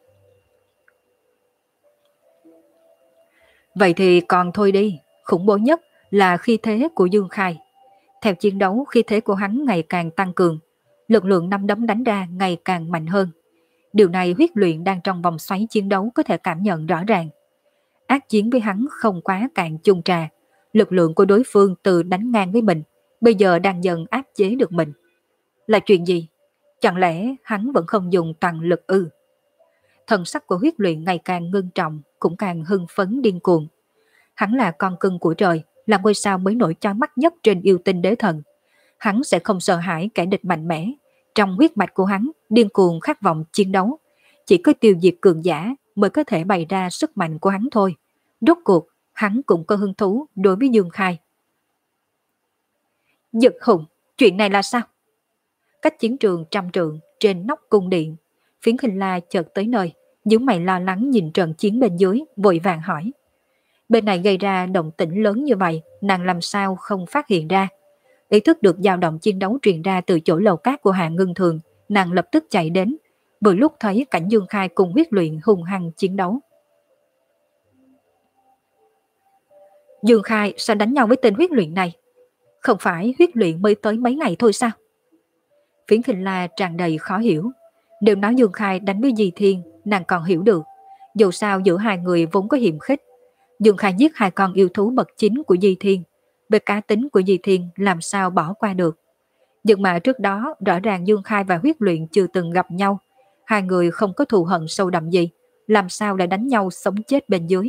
Vậy thì còn thôi đi, khủng bố nhất là khí thế của Dương Khai. Theo chiến đấu, khí thế của hắn ngày càng tăng cường, lực lượng năm đấm đánh ra ngày càng mạnh hơn. Điều này huyết luyện đang trong vòng xoáy chiến đấu có thể cảm nhận rõ ràng. Ác chiến với hắn không quá cạn chung trà, lực lượng của đối phương từ đánh ngang với mình, bây giờ đang dần áp chế được mình. Là chuyện gì? Chẳng lẽ hắn vẫn không dùng toàn lực ư? Thần sắc của huyết luyện ngày càng ngưng trọng, cũng càng hưng phấn điên cuồng. Hắn là con cưng của trời, là ngôi sao mới nổi chói mắt nhất trên yêu tinh đế thần. Hắn sẽ không sợ hãi kẻ địch mạnh mẽ. Trong huyết mạch của hắn, điên cuồng khát vọng chiến đấu. Chỉ có tiêu diệt cường giả mới có thể bày ra sức mạnh của hắn thôi. Rốt cuộc, hắn cũng có hứng thú đối với Dương Khai. Dực Hùng, chuyện này là sao? Cách chiến trường trăm trượng trên nóc cung điện, Phiến Khinh La chợt tới nơi, những mày lo lắng nhìn trận chiến bên dưới, vội vàng hỏi. Bên này gây ra động tĩnh lớn như vậy, nàng làm sao không phát hiện ra? Ý thức được dao động chiến đấu truyền ra từ chỗ lầu cát của Hạ Ngân Thường, nàng lập tức chạy đến, vừa lúc thấy cảnh Dương Khai cùng huyết luyện hung hăng chiến đấu. Dương Khai sao đánh nhau với tên huyết luyện này? Không phải huyết luyện mới tới mấy ngày thôi sao? Phiến Khinh La tràn đầy khó hiểu. Đều nói Dương Khai đánh với Di Thiên, nàng còn hiểu được. Dù sao giữa hai người vốn có hiểm khích. Dương Khai giết hai con yêu thú bậc chính của Di Thiên. Về cá tính của Di Thiên làm sao bỏ qua được. Nhưng mà trước đó rõ ràng Dương Khai và huyết luyện chưa từng gặp nhau. Hai người không có thù hận sâu đậm gì. Làm sao lại đánh nhau sống chết bên dưới?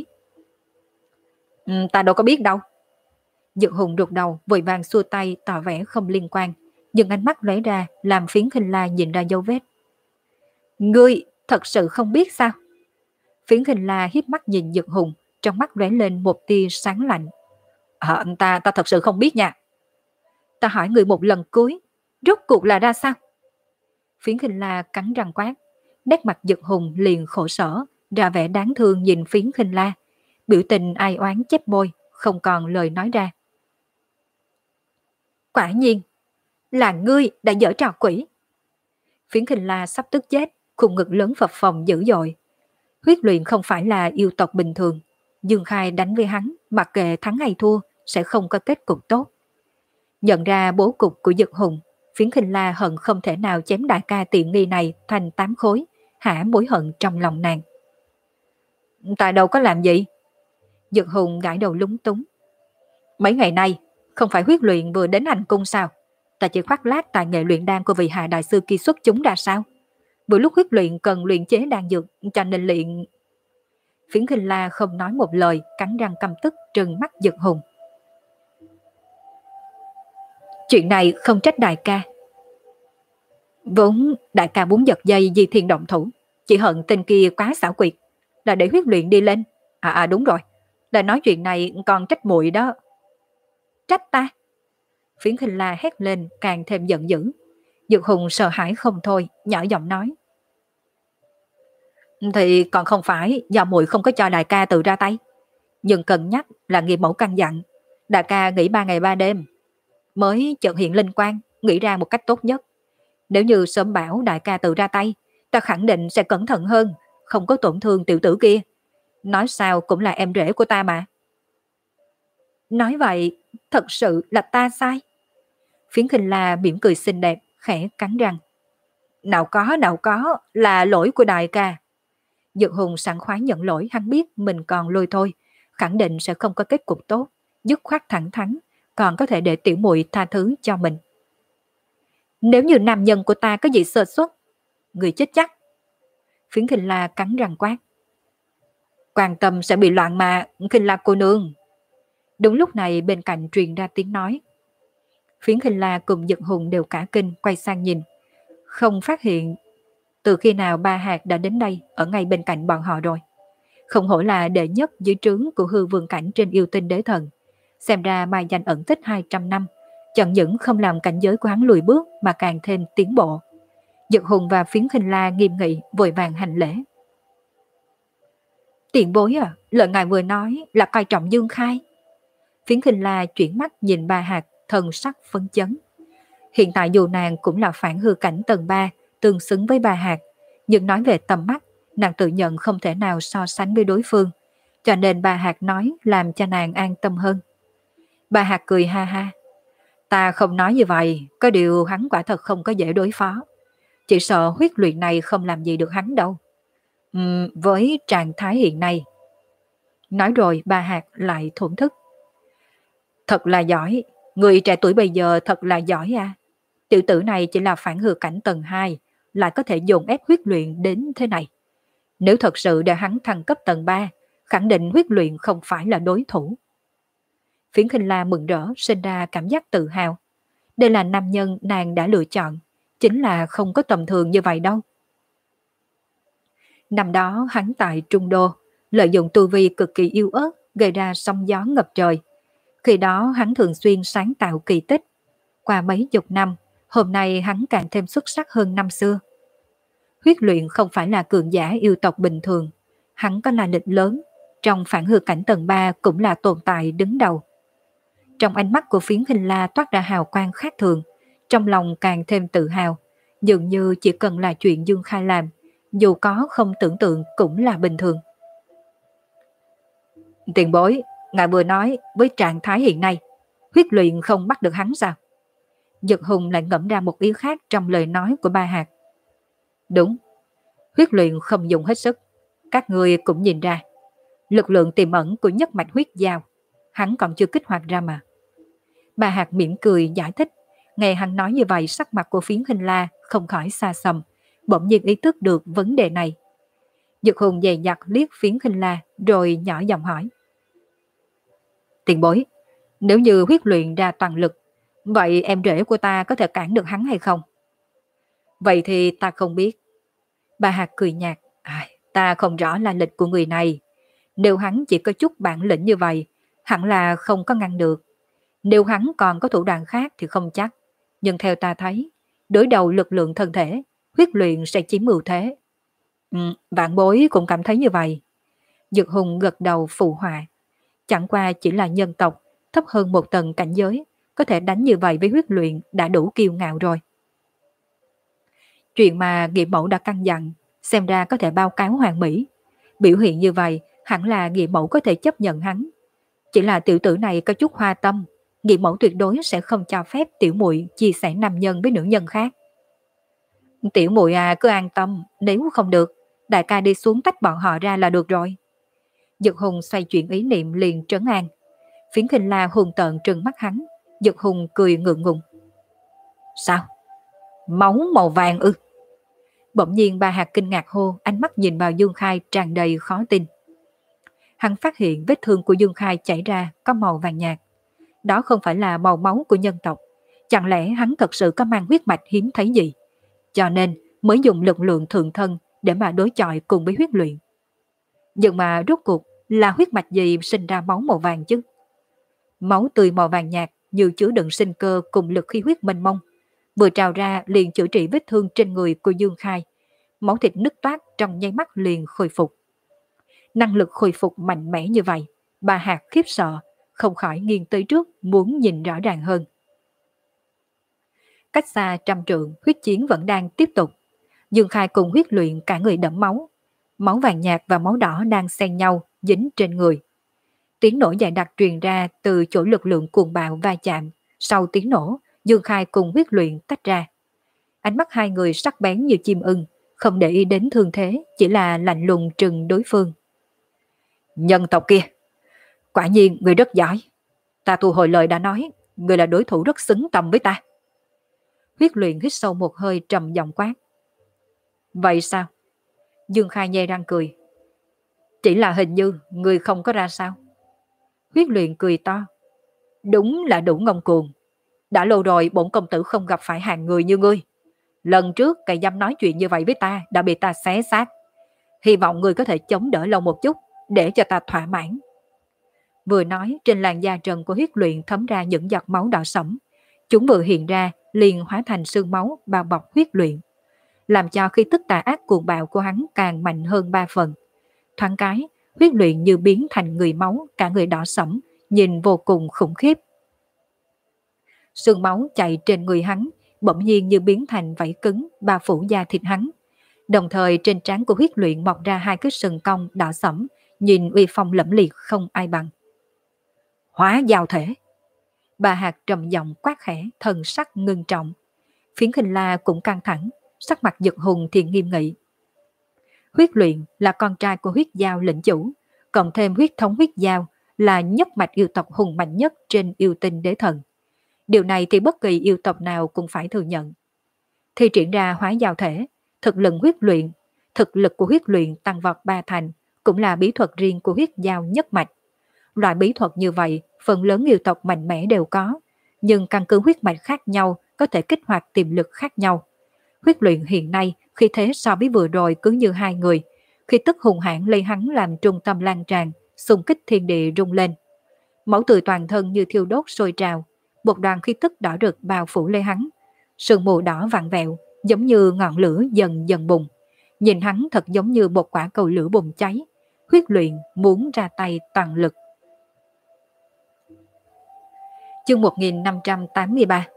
Ta đâu có biết đâu. Dực Hùng rụt đầu vội vàng xua tay tỏ vẻ không liên quan. Nhưng ánh mắt lóe ra làm Phiến Khinh La nhìn ra dấu vết. Ngươi thật sự không biết sao? Phiến Khinh La hiếp mắt nhìn Dực Hùng, trong mắt lóe lên một tia sáng lạnh. Ta thật sự không biết nha. Ta hỏi người một lần cuối, rốt cuộc là ra sao? Phiến Khinh La cắn răng quát, nét mặt Dực Hùng liền khổ sở, ra vẻ đáng thương nhìn Phiến Khinh La, biểu tình ai oán chép môi, không còn lời nói ra. Quả nhiên, là ngươi đã dở trò quỷ. Phiến Khinh La sắp tức chết, khung ngực lớn phập phồng dữ dội. Huyết luyện không phải là yêu tộc bình thường. Dương Khai đánh với hắn, mặc kệ thắng hay thua, sẽ không có kết cục tốt. Nhận ra bố cục của Dực Hùng, Phiến Khinh La hận không thể nào chém đại ca tiện nghi này thành 8 khối, hả mối hận trong lòng nàng. Ta đâu có làm gì? Dực Hùng gãi đầu lúng túng. Mấy ngày nay, không phải huyết luyện vừa đến hành cung sao? Ta chỉ khoác lác tài nghệ luyện đan của vị hạ đại sư kia xuất chúng ra sao? Vừa lúc huyết luyện cần luyện chế đan dược, cho nên luyện... Phiến Khinh La không nói một lời, cắn răng căm tức trừng mắt Dực Hùng. Chuyện này không trách đại ca. Vốn đại ca muốn giật dây Di Thiên động thủ, chỉ hận tên kia quá xảo quyệt, là để huyết luyện đi lên. Đúng rồi, là nói chuyện này còn trách muội đó. Trách ta? Phiến Khinh La hét lên càng thêm giận dữ. Dược Hùng sợ hãi không thôi, nhỏ giọng nói. Thì còn không phải do muội không có cho đại ca tự ra tay. Nhưng cân nhắc là nghiệp mẫu căn dặn, đại ca nghỉ 3 ngày 3 đêm, mới chợt hiện linh quang, nghĩ ra một cách tốt nhất. Nếu như sớm bảo đại ca tự ra tay, ta khẳng định sẽ cẩn thận hơn, không có tổn thương tiểu tử kia. Nói sao cũng là em rể của ta mà. Nói vậy, thật sự là ta sai. Phiến Khinh La mỉm cười xinh đẹp, khẽ cắn răng. Nào có, là lỗi của đại ca. Dược Hùng sảng khoái nhận lỗi, hắn biết mình còn lôi thôi, khẳng định sẽ không có kết cục tốt, dứt khoát thẳng thắn, còn có thể để tiểu muội tha thứ cho mình. Nếu như nam nhân của ta có gì sơ suất, người chết chắc. Phiến Khinh La cắn răng quát. Quan tâm sẽ bị loạn mà, Khinh La cô nương. Đúng lúc này bên cạnh truyền ra tiếng nói. Phiến Khinh La cùng Dực Hùng đều cả kinh quay sang nhìn, không phát hiện từ khi nào Ba Hạt đã đến đây ở ngay bên cạnh bọn họ rồi. Không hổ là đệ nhất dưới trướng của hư vương cảnh trên yêu tinh đế thần. Xem ra mai danh ẩn tích 200 năm, chẳng những không làm cảnh giới của hắn lùi bước mà càng thêm tiến bộ. Dực Hùng và Phiến Khinh La nghiêm nghị vội vàng hành lễ. Tiền bối à, lời ngài vừa nói là coi trọng Dương Khai. Phiến Khinh La chuyển mắt nhìn Ba Hạt, thần sắc phấn chấn. Hiện tại dù nàng cũng là phản hư cảnh tầng 3, tương xứng với Ba Hạt, nhưng nói về tầm mắt, nàng tự nhận không thể nào so sánh với đối phương, cho nên Ba Hạt nói làm cho nàng an tâm hơn. Ba Hạt cười ha ha. Ta không nói như vậy, có điều hắn quả thật không có dễ đối phó. Chỉ sợ huyết luyện này không làm gì được hắn đâu. Với trạng thái hiện nay. Nói rồi Ba Hạt lại thổn thức. Thật là giỏi, người trẻ tuổi bây giờ thật là giỏi à. Tiểu tử này chỉ là phản hư cảnh tầng 2, lại có thể dồn ép huyết luyện đến thế này. Nếu thật sự để hắn thăng cấp tầng 3, khẳng định huyết luyện không phải là đối thủ. Phiến Khinh La mừng rỡ, sinh ra cảm giác tự hào. Đây là nam nhân nàng đã lựa chọn, chính là không có tầm thường như vậy đâu. Năm đó hắn tại Trung Đô, lợi dụng tu vi cực kỳ yếu ớt, gây ra sóng gió ngập trời. Khi đó hắn thường xuyên sáng tạo kỳ tích. Qua mấy chục năm, hôm nay hắn càng thêm xuất sắc hơn năm xưa. Huyết luyện không phải là cường giả yêu tộc bình thường. Hắn có là địch lớn, trong phản hư cảnh tầng 3 cũng là tồn tại đứng đầu. Trong ánh mắt của Phiến Khinh La toát ra hào quang khác thường, trong lòng càng thêm tự hào, dường như chỉ cần là chuyện Dương Khai làm, dù có không tưởng tượng cũng là bình thường. Tiền bối, ngài vừa nói với trạng thái hiện nay, huyết luyện không bắt được hắn sao? Dực Hùng lại ngẫm ra một ý khác trong lời nói của Ba Hạt. Đúng, huyết luyện không dùng hết sức. Các người cũng nhìn ra, lực lượng tiềm ẩn của nhất mạch huyết giao, hắn còn chưa kích hoạt ra mà. Ba Hạt mỉm cười giải thích. Nghe hắn nói như vậy, sắc mặt của Phiến Khinh La không khỏi xa xăm, bỗng nhiên ý thức được vấn đề này. Dực Hùng dè dặt liếc Phiến Khinh La rồi nhỏ giọng hỏi. Tiền bối, nếu như huyết luyện ra toàn lực, vậy em rể của ta có thể cản được hắn hay không? Vậy thì ta không biết. Bà Hạt cười nhạt. Ta không rõ là lịch của người này. Nếu hắn chỉ có chút bản lĩnh như vậy, hẳn là không có ngăn được. Nếu hắn còn có thủ đoạn khác thì không chắc. Nhưng theo ta thấy, đối đầu lực lượng thân thể, huyết luyện sẽ chiếm ưu thế. Vạn bối cũng cảm thấy như vậy. Dực Hùng gật đầu phụ họa. Chẳng qua chỉ là nhân tộc, thấp hơn một tầng cảnh giới, có thể đánh như vậy với huyết luyện đã đủ kiêu ngạo rồi. Chuyện mà Nghĩa Mẫu đã căn dặn, xem ra có thể báo cáo Hoàng Mỹ. Biểu hiện như vậy, hẳn là Nghĩa Mẫu có thể chấp nhận hắn. Chỉ là tiểu tử này có chút hoa tâm, Nghĩa Mẫu tuyệt đối sẽ không cho phép tiểu muội chia sẻ nam nhân với nữ nhân khác. Tiểu muội à, cứ an tâm, nếu không được, đại ca đi xuống tách bọn họ ra là được rồi. Dực Hùng xoay chuyển ý niệm liền trấn an. Phiến Khinh La hùng tợn trừng mắt hắn. Dực Hùng cười ngượng ngùng. Sao? Máu màu vàng ư? Bỗng nhiên Ba Hạt kinh ngạc hô, ánh mắt nhìn vào Dương Khai tràn đầy khó tin. Hắn phát hiện vết thương của Dương Khai chảy ra có màu vàng nhạt. Đó không phải là màu máu của nhân tộc. Chẳng lẽ hắn thật sự có mang huyết mạch hiếm thấy gì, cho nên mới dùng lực lượng thượng thân để mà đối chọi cùng với huyết luyện. Nhưng mà rốt cuộc là huyết mạch gì sinh ra máu màu vàng chứ? Máu tươi màu vàng nhạt như chứa đựng sinh cơ cùng lực khí huyết mênh mông, vừa trào ra liền chữa trị vết thương trên người của Dương Khai. Máu thịt nứt toát trong nháy mắt liền khôi phục. Năng lực khôi phục mạnh mẽ như vậy, bà Hạc khiếp sợ, không khỏi nghiêng tới trước muốn nhìn rõ ràng hơn. Cách xa 100 trượng, huyết chiến vẫn đang tiếp tục. Dương Khai cùng huyết luyện cả người đẫm máu. Máu vàng nhạt và máu đỏ đang xen nhau, dính trên người. Tiếng nổ dài đặc truyền ra từ chỗ lực lượng cuồng bạo va chạm. Sau tiếng nổ, Dương Khai cùng huyết luyện tách ra. Ánh mắt hai người sắc bén như chim ưng, không để ý đến thương thế, chỉ là lạnh lùng trừng đối phương. Nhân tộc kia, quả nhiên người rất giỏi. Ta thu hồi lời đã nói, người là đối thủ rất xứng tầm với ta. Huyết luyện hít sâu một hơi trầm giọng quát. Vậy sao? Dương Khai nhe răng cười. Chỉ là hình như người không có ra sao. Huyết luyện cười to. Đúng là đủ ngông cuồng. Đã lâu rồi bổn công tử không gặp phải hàng người như ngươi. Lần trước cày dám nói chuyện như vậy với ta đã bị ta xé xác. Hy vọng ngươi có thể chống đỡ lâu một chút để cho ta thỏa mãn. Vừa nói, trên làn da trần của huyết luyện thấm ra những giọt máu đỏ sẫm. Chúng vừa hiện ra liền hóa thành sương máu bao bọc huyết luyện, làm cho khí tức tà ác cuồng bạo của hắn càng mạnh hơn 3 phần. Thoáng cái, huyết luyện như biến thành người máu, cả người đỏ sẫm, nhìn vô cùng khủng khiếp. Sương máu chạy trên người hắn, bỗng nhiên như biến thành vảy cứng bao phủ da thịt hắn. Đồng thời trên trán của huyết luyện mọc ra 2 cái sừng cong đỏ sẫm, nhìn uy phong lẫm liệt không ai bằng. Hóa giao thể. Bà Hạc trầm giọng quát khẽ, thần sắc ngưng trọng. Phiến Khinh La cũng căng thẳng, sắc mặt Dực Hùng thì nghiêm nghị. Huyết luyện là con trai của huyết giao lĩnh chủ, cộng thêm huyết thống huyết giao là nhất mạch yêu tộc hùng mạnh nhất trên yêu tinh đế thần. Điều này thì bất kỳ yêu tộc nào cũng phải thừa nhận. Thi triển ra hóa giao thể, thực lực của huyết luyện tăng vọt 3 thành, cũng là bí thuật riêng của huyết giao nhất mạch. Loại bí thuật như vậy, phần lớn yêu tộc mạnh mẽ đều có, nhưng căn cứ huyết mạch khác nhau có thể kích hoạt tiềm lực khác nhau. Huyết luyện hiện nay khi thế so với vừa rồi cứ như hai người, khi tức hùng hãn lấy hắn làm trung tâm lan tràn, xung kích thiên địa rung lên. Máu tươi toàn thân như thiêu đốt sôi trào, một đoàn khí tức đỏ rực bao phủ lấy hắn. Sương mù đỏ vặn vẹo, giống như ngọn lửa dần dần bùng. Nhìn hắn thật giống như một quả cầu lửa bùng cháy. Huyết luyện muốn ra tay toàn lực. Chương 1583.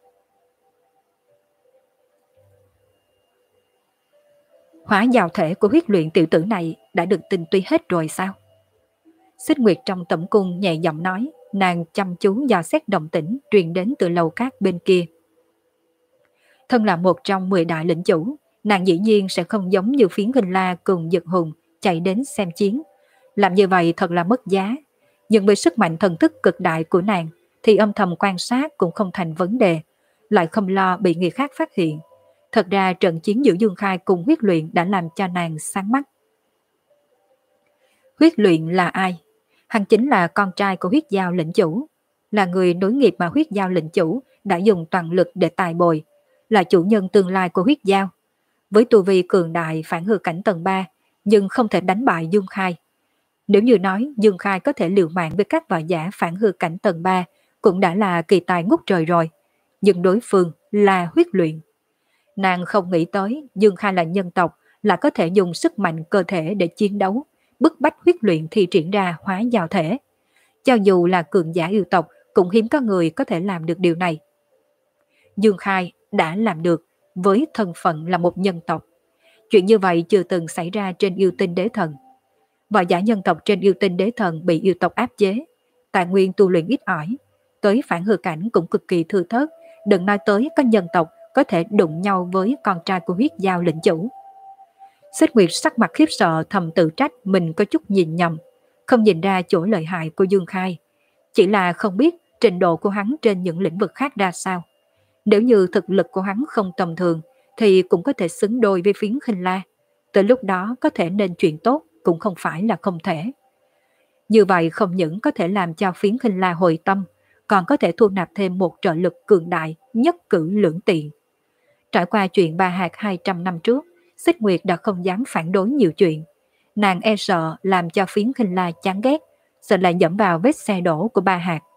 Hóa giao thể của huyết luyện tiểu tử này đã được tinh túy hết rồi sao? Xích Nguyệt trong tẩm cung nhẹ giọng nói, nàng chăm chú dò xét động tĩnh truyền đến từ lầu cát bên kia. Thân là một trong 10 đại lĩnh chủ, nàng dĩ nhiên sẽ không giống như Phiến Khinh La cùng Dực Hùng chạy đến xem chiến. Làm như vậy thật là mất giá. Nhưng với sức mạnh thần thức cực đại của nàng thì âm thầm quan sát cũng không thành vấn đề, lại không lo bị người khác phát hiện. Thật ra trận chiến giữa Dương Khai cùng huyết luyện đã làm cho nàng sáng mắt. Huyết luyện là ai? Hắn chính là con trai của huyết giao lĩnh chủ, là người nối nghiệp mà huyết giao lĩnh chủ đã dùng toàn lực để tài bồi, là chủ nhân tương lai của huyết giao. Với tu vi cường đại phản hư cảnh tầng 3, nhưng không thể đánh bại Dương Khai. Nếu như nói Dương Khai có thể liều mạng với các võ giả phản hư cảnh tầng 3, cũng đã là kỳ tài ngút trời rồi. Nhưng đối phương là huyết luyện. Nàng không nghĩ tới Dương Khai là nhân tộc, là có thể dùng sức mạnh cơ thể để chiến đấu, bức bách huyết luyện thi triển ra hóa giao thể. Cho dù là cường giả yêu tộc, cũng hiếm có người có thể làm được điều này. Dương Khai đã làm được với thân phận là một nhân tộc. Chuyện như vậy chưa từng xảy ra trên yêu tinh đế thần. Võ giả nhân tộc trên yêu tinh đế thần bị yêu tộc áp chế, tài nguyên tu luyện ít ỏi, tới phản hư cảnh cũng cực kỳ thưa thớt, đừng nói tới có nhân tộc có thể đụng nhau với con trai của huyết giao lĩnh chủ. Xích Nguyệt sắc mặt khiếp sợ thầm tự trách mình có chút nhìn nhầm, không nhìn ra chỗ lợi hại của Dương Khai, chỉ là không biết trình độ của hắn trên những lĩnh vực khác ra sao. Nếu như thực lực của hắn không tầm thường thì cũng có thể xứng đôi với Phiến Khinh La, tới lúc đó có thể nên chuyện tốt cũng không phải là không thể. Như vậy không những có thể làm cho Phiến Khinh La hồi tâm, còn có thể thu nạp thêm một trợ lực cường đại, nhất cử lưỡng tiện. Trải qua chuyện Ba Hạt 200 năm trước, Xích Nguyệt đã không dám phản đối nhiều chuyện. Nàng e sợ làm cho Phiến Khinh La chán ghét, sợ lại dẫm vào vết xe đổ của Ba Hạt.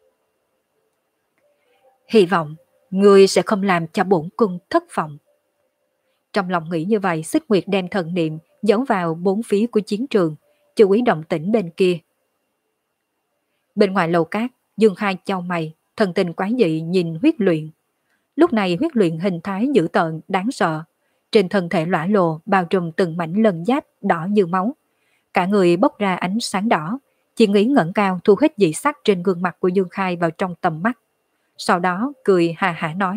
Hy vọng ngươi sẽ không làm cho bổn cung thất vọng. Trong lòng nghĩ như vậy, Xích Nguyệt đem thần niệm giấu vào bốn phía của chiến trường, chú ý động tĩnh bên kia. Bên ngoài lầu cát, Dương Khai chau mày, thần tình quái dị nhìn Huyết Luyện. Lúc này Huyết Luyện hình thái dữ tợn, đáng sợ. Trên thân thể lõa lồ bao trùm từng mảnh lân giáp đỏ như máu. Cả người bốc ra ánh sáng đỏ, chỉ nghĩ ngẩng cao thu hết dị sắc trên gương mặt của Dương Khai vào trong tầm mắt. Sau đó cười hà hả nói: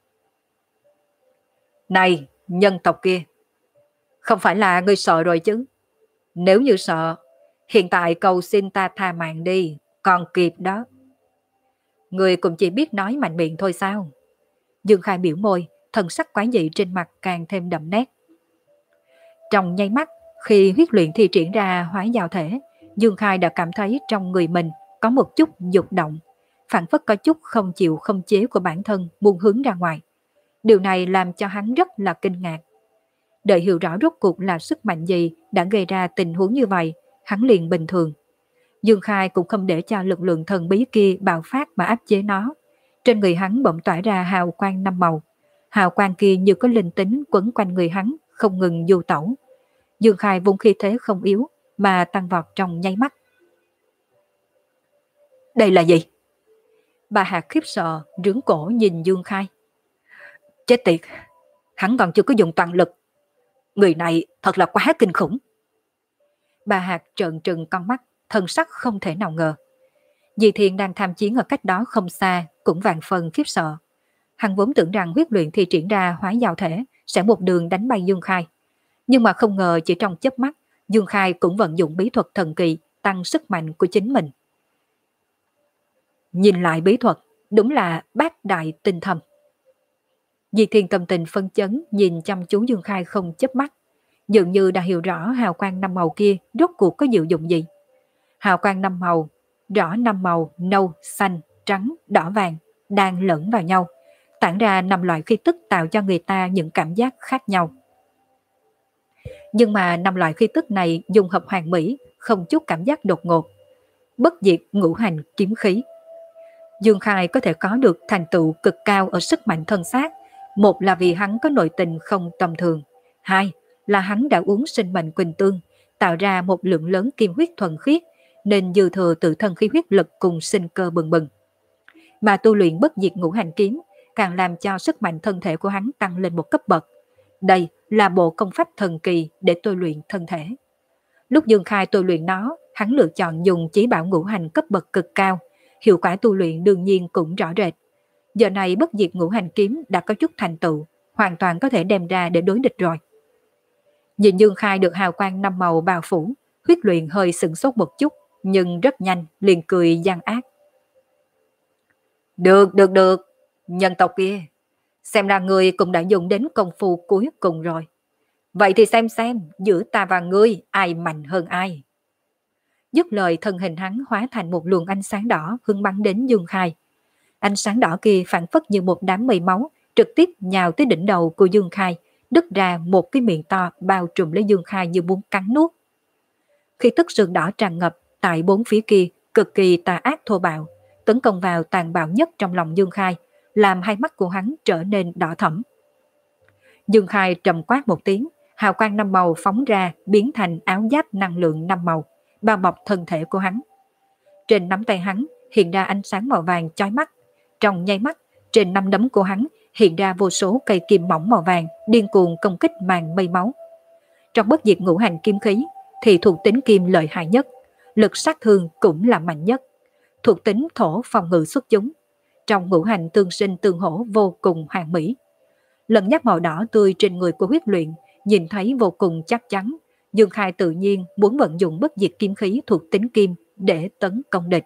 Này, nhân tộc kia, không phải là ngươi sợ rồi chứ? Nếu như sợ, hiện tại cầu xin ta tha mạng đi, còn kịp đó. Ngươi cũng chỉ biết nói mạnh miệng thôi sao? Dương Khai biểu môi, thần sắc quái dị trên mặt càng thêm đậm nét. Trong nháy mắt, khi huyết luyện thi triển ra hóa giao thể, Dương Khai đã cảm thấy trong người mình có một chút dục động, phản phất có chút không chịu không chế của bản thân muốn hướng ra ngoài. Điều này làm cho hắn rất là kinh ngạc. Đợi hiểu rõ rốt cuộc là sức mạnh gì đã gây ra tình huống như vậy, hắn liền bình thường. Dương Khai cũng không để cho lực lượng thần bí kia bạo phát mà áp chế nó. Trên người hắn bỗng tỏa ra hào quang năm màu. Hào quang kia như có linh tính quấn quanh người hắn, không ngừng du tẩu. Dương Khai vung khí thế không yếu mà tăng vọt trong nháy mắt. Đây là gì? Bà Hạt khiếp sợ, rướng cổ nhìn Dương Khai. Chết tiệt, hắn còn chưa có dùng toàn lực. Người này thật là quá kinh khủng. Bà Hạt trợn trừng con mắt, thân sắc không thể nào ngờ. Di Thiên đang tham chiến ở cách đó không xa, cũng vạn phần khiếp sợ. Hắn vốn tưởng rằng huyết luyện thi triển ra hóa giao thể sẽ một đường đánh bay Dương Khai. Nhưng mà không ngờ chỉ trong chớp mắt, Dương Khai cũng vận dụng bí thuật thần kỳ tăng sức mạnh của chính mình. Nhìn lại bí thuật, đúng là bát đại tinh thâm. Di Thiên tâm tình phân chấn nhìn chăm chú Dương Khai không chớp mắt, dường như đã hiểu rõ hào quang năm màu kia rốt cuộc có diệu dụng gì. Hào quang năm màu, rõ năm màu nâu, xanh, trắng, đỏ vàng đang lẫn vào nhau, tản ra 5 loại khí tức tạo cho người ta những cảm giác khác nhau. Nhưng mà 5 loại khí tức này dùng hợp hoàn mỹ, không chút cảm giác đột ngột. Bất diệt ngũ hành kiếm khí. Dương Khai có thể có được thành tựu cực cao ở sức mạnh thân xác, một là vì hắn có nội tình không tầm thường, hai là hắn đã uống sinh mệnh quỳnh tương, tạo ra một lượng lớn kim huyết thuần khiết, nên dư thừa tự thân khí huyết lực cùng sinh cơ bừng bừng. Mà tu luyện bất diệt ngũ hành kiếm càng làm cho sức mạnh thân thể của hắn tăng lên một cấp bậc. Đây là bộ công pháp thần kỳ để tôi luyện thân thể. Lúc Dương Khai tôi luyện nó, hắn lựa chọn dùng chí bảo ngũ hành cấp bậc cực cao, hiệu quả tu luyện đương nhiên cũng rõ rệt. Giờ này bất diệt ngũ hành kiếm đã có chút thành tựu, hoàn toàn có thể đem ra để đối địch rồi. Nhìn Dương Khai được hào quang năm màu bao phủ, huyết luyện hơi sửng sốt một chút, nhưng rất nhanh liền cười gian ác. Được, nhân tộc kia, xem ra ngươi cũng đã dùng đến công phu cuối cùng rồi. Vậy thì xem giữa ta và ngươi ai mạnh hơn ai. Dứt lời, thân hình hắn hóa thành một luồng ánh sáng đỏ hưng bắn đến Dương Khai. Ánh sáng đỏ kia phản phất như một đám mây máu, trực tiếp nhào tới đỉnh đầu của Dương Khai, đứt ra một cái miệng to bao trùm lấy Dương Khai như muốn cắn nuốt. Khi tức sương đỏ tràn ngập tại bốn phía kia, cực kỳ tà ác thô bạo, tấn công vào tàn bạo nhất trong lòng Dương Khai, làm hai mắt của hắn trở nên đỏ thẫm. Dương Khai trầm quát một tiếng, hào quang năm màu phóng ra biến thành áo giáp năng lượng năm màu, bao bọc thân thể của hắn. Trên nắm tay hắn hiện ra ánh sáng màu vàng chói mắt. Trong nháy mắt, trên nắm đấm của hắn hiện ra vô số cây kim mỏng màu vàng điên cuồng công kích màn mây máu. Trong bất diệt ngũ hành kim khí thì thuộc tính kim lợi hại nhất, lực sát thương cũng là mạnh nhất. Thuộc tính thổ phòng ngự xuất chúng. Trong ngũ hành tương sinh tương hỗ vô cùng hoàn mỹ. Lần giáp màu đỏ tươi trên người của huyết luyện nhìn thấy vô cùng chắc chắn. Dương Khai tự nhiên muốn vận dụng bất diệt kim khí thuộc tính kim để tấn công địch.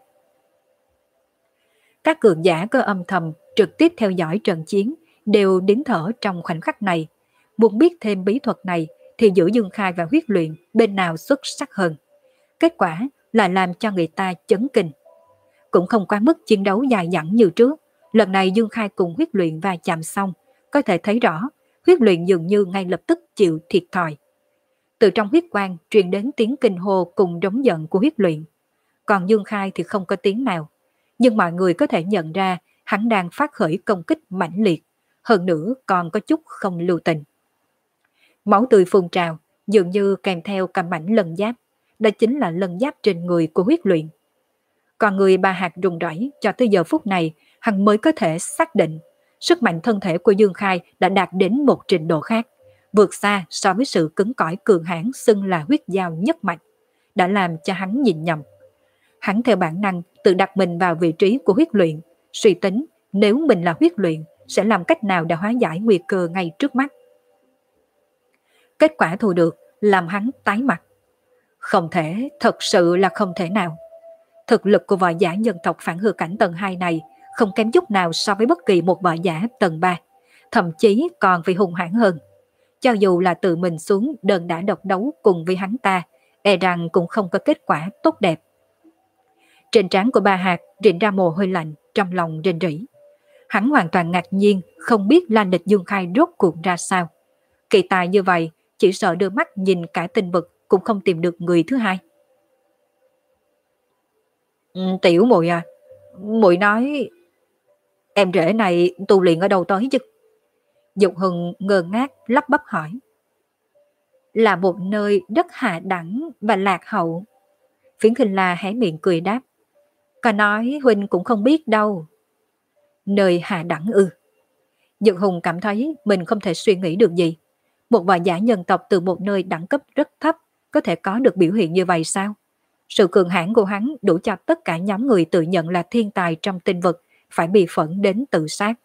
Các cường giả có âm thầm trực tiếp theo dõi trận chiến đều nín thở trong khoảnh khắc này. Muốn biết thêm bí thuật này thì giữa Dương Khai và huyết luyện bên nào xuất sắc hơn. Kết quả là làm cho người ta chấn kinh. cũng không quá mức chiến đấu dài dẳng như trước. Lần này Dương Khai cùng Huyết Luyện va chạm xong, có thể thấy rõ, Huyết Luyện dường như ngay lập tức chịu thiệt thòi. Từ trong huyết quang truyền đến tiếng kinh hô cùng rống giận của Huyết Luyện. Còn Dương Khai thì không có tiếng nào, nhưng mọi người có thể nhận ra hắn đang phát khởi công kích mãnh liệt, hơn nữa còn có chút không lưu tình. Máu tươi phun trào, dường như kèm theo cả mảnh lân giáp, đó chính là lân giáp trên người của Huyết Luyện. Còn người Ba Hạt run rẩy, cho tới giờ phút này, hắn mới có thể xác định sức mạnh thân thể của Dương Khai đã đạt đến một trình độ khác, vượt xa so với sự cứng cỏi cường hãn xưng là huyết giao nhất mạch, đã làm cho hắn nhìn nhầm. Hắn theo bản năng tự đặt mình vào vị trí của Huyết Luyện, suy tính nếu mình là Huyết Luyện sẽ làm cách nào để hóa giải nguy cơ ngay trước mắt. Kết quả thu được làm hắn tái mặt. Không thể, thật sự là không thể nào. Thực lực của võ giả nhân tộc phản hư cảnh tầng 2 này không kém chút nào so với bất kỳ một võ giả tầng 3, thậm chí còn vì hung hãn hơn. Cho dù là tự mình xuống đơn đả độc đấu cùng với hắn ta, e rằng cũng không có kết quả tốt đẹp. Trên trán của Ba Hạt rịn ra mồ hôi lạnh, trong lòng rên rỉ. Hắn hoàn toàn ngạc nhiên, không biết Lan Địch Dương Khai rốt cuộc ra sao. Kỳ tài như vậy, chỉ sợ đưa mắt nhìn cả tinh vực cũng không tìm được người thứ hai. Tiểu muội à, muội nói em rể này tu luyện ở đâu tới chứ? Dục Hừng ngơ ngác lắp bắp hỏi. Là một nơi đất hạ đẳng và lạc hậu. Phiến Khinh La hé miệng cười đáp. Có nói huynh cũng không biết đâu. Nơi hạ đẳng ư? Dực Hùng cảm thấy mình không thể suy nghĩ được gì. Một võ giả nhân tộc từ một nơi đẳng cấp rất thấp có thể có được biểu hiện như vậy sao? Sự cường hãn của hắn đủ cho tất cả nhóm người tự nhận là thiên tài trong tinh vực phải bị phẫn đến tự sát.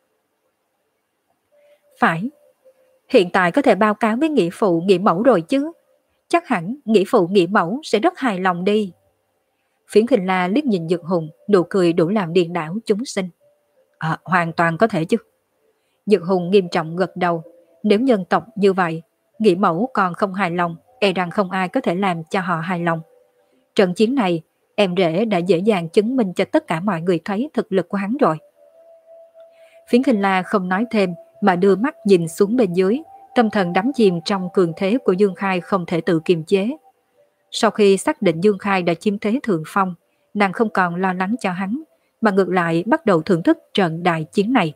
Phải, hiện tại có thể báo cáo với nghĩa phụ nghĩa mẫu rồi chứ. Chắc hẳn nghĩa phụ nghĩa mẫu sẽ rất hài lòng đi. Phiến Khinh La liếc nhìn Dực Hùng, nụ cười đủ làm điên đảo chúng sinh. Hoàn toàn có thể chứ. Dực Hùng nghiêm trọng gật đầu. Nếu nhân tộc như vậy, nghĩa mẫu còn không hài lòng, e rằng không ai có thể làm cho họ hài lòng. Trận chiến này, em rể đã dễ dàng chứng minh cho tất cả mọi người thấy thực lực của hắn rồi. Phiến Khinh La không nói thêm mà đưa mắt nhìn xuống bên dưới, tâm thần đắm chìm trong cường thế của Dương Khai không thể tự kiềm chế. Sau khi xác định Dương Khai đã chiếm thế thượng phong, nàng không còn lo lắng cho hắn, mà ngược lại bắt đầu thưởng thức trận đại chiến này.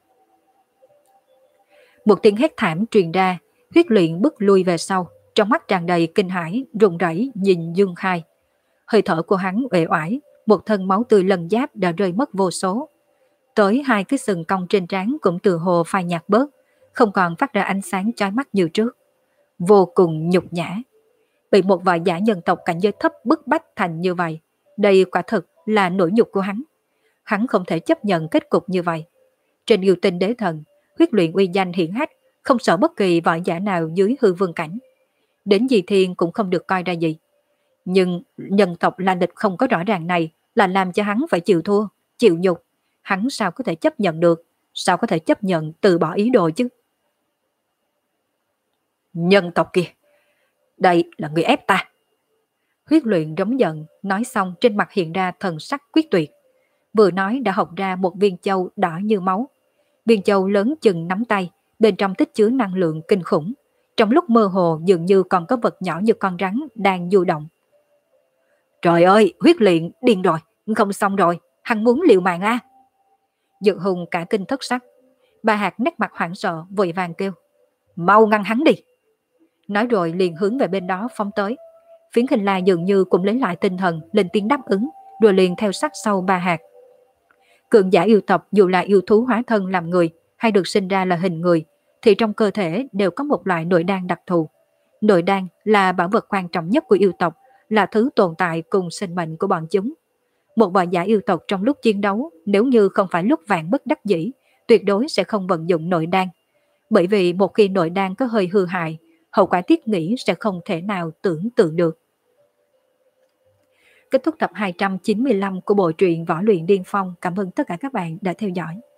Một tiếng hét thảm truyền ra, Huyết Luyện bước lui về sau, trong mắt tràn đầy kinh hãi, run rẩy nhìn Dương Khai. Hơi thở của hắn uể oải, một thân máu tươi lần giáp đã rơi mất vô số. Tới hai cái sừng cong trên trán cũng từ hồ phai nhạt bớt, không còn phát ra ánh sáng chói mắt như trước. Vô cùng nhục nhã. Bị một vài giả nhân tộc cảnh giới thấp bức bách thành như vậy, đây quả thực là nỗi nhục của hắn. Hắn không thể chấp nhận kết cục như vậy. Trên yêu tinh đế thần, Huyết Luyện uy danh hiển hách, không sợ bất kỳ võ giả nào dưới hư vương cảnh. Đến Di Thiên cũng không được coi ra gì. Nhưng nhân tộc La Địch không có rõ ràng này là làm cho hắn phải chịu thua, chịu nhục. Hắn sao có thể chấp nhận được, sao có thể chấp nhận từ bỏ ý đồ chứ? Nhân tộc kia, đây là người ép ta. Huyết Luyện rống giận, nói xong trên mặt hiện ra thần sắc quyết tuyệt. Vừa nói đã học ra một viên châu đỏ như máu. Viên châu lớn chừng nắm tay, bên trong tích chứa năng lượng kinh khủng. Trong lúc mơ hồ dường như còn có vật nhỏ như con rắn đang du động. Trời ơi, Huyết Luyện điên rồi, không xong rồi, hắn muốn liều mạng à. Dực Hùng cả kinh thất sắc. Ba Hạt nét mặt hoảng sợ vội vàng kêu. Mau ngăn hắn đi. Nói rồi liền hướng về bên đó phóng tới. Phiến Khinh La dường như cũng lấy lại tinh thần, lên tiếng đáp ứng, rồi liền theo sát sau Ba Hạt. Cường giả yêu tộc dù là yêu thú hóa thân làm người hay được sinh ra là hình người, thì trong cơ thể đều có một loại nội đan đặc thù. Nội đan là bảo vật quan trọng nhất của yêu tộc, là thứ tồn tại cùng sinh mệnh của bọn chúng. Một võ giả yêu tộc trong lúc chiến đấu, nếu như không phải lúc vạn bất đắc dĩ, tuyệt đối sẽ không vận dụng nội đan. Bởi vì một khi nội đan có hơi hư hại, hậu quả thiết nghĩ sẽ không thể nào tưởng tượng được. Kết thúc tập 295 của bộ truyện Võ Luyện Điên Phong. Cảm ơn tất cả các bạn đã theo dõi.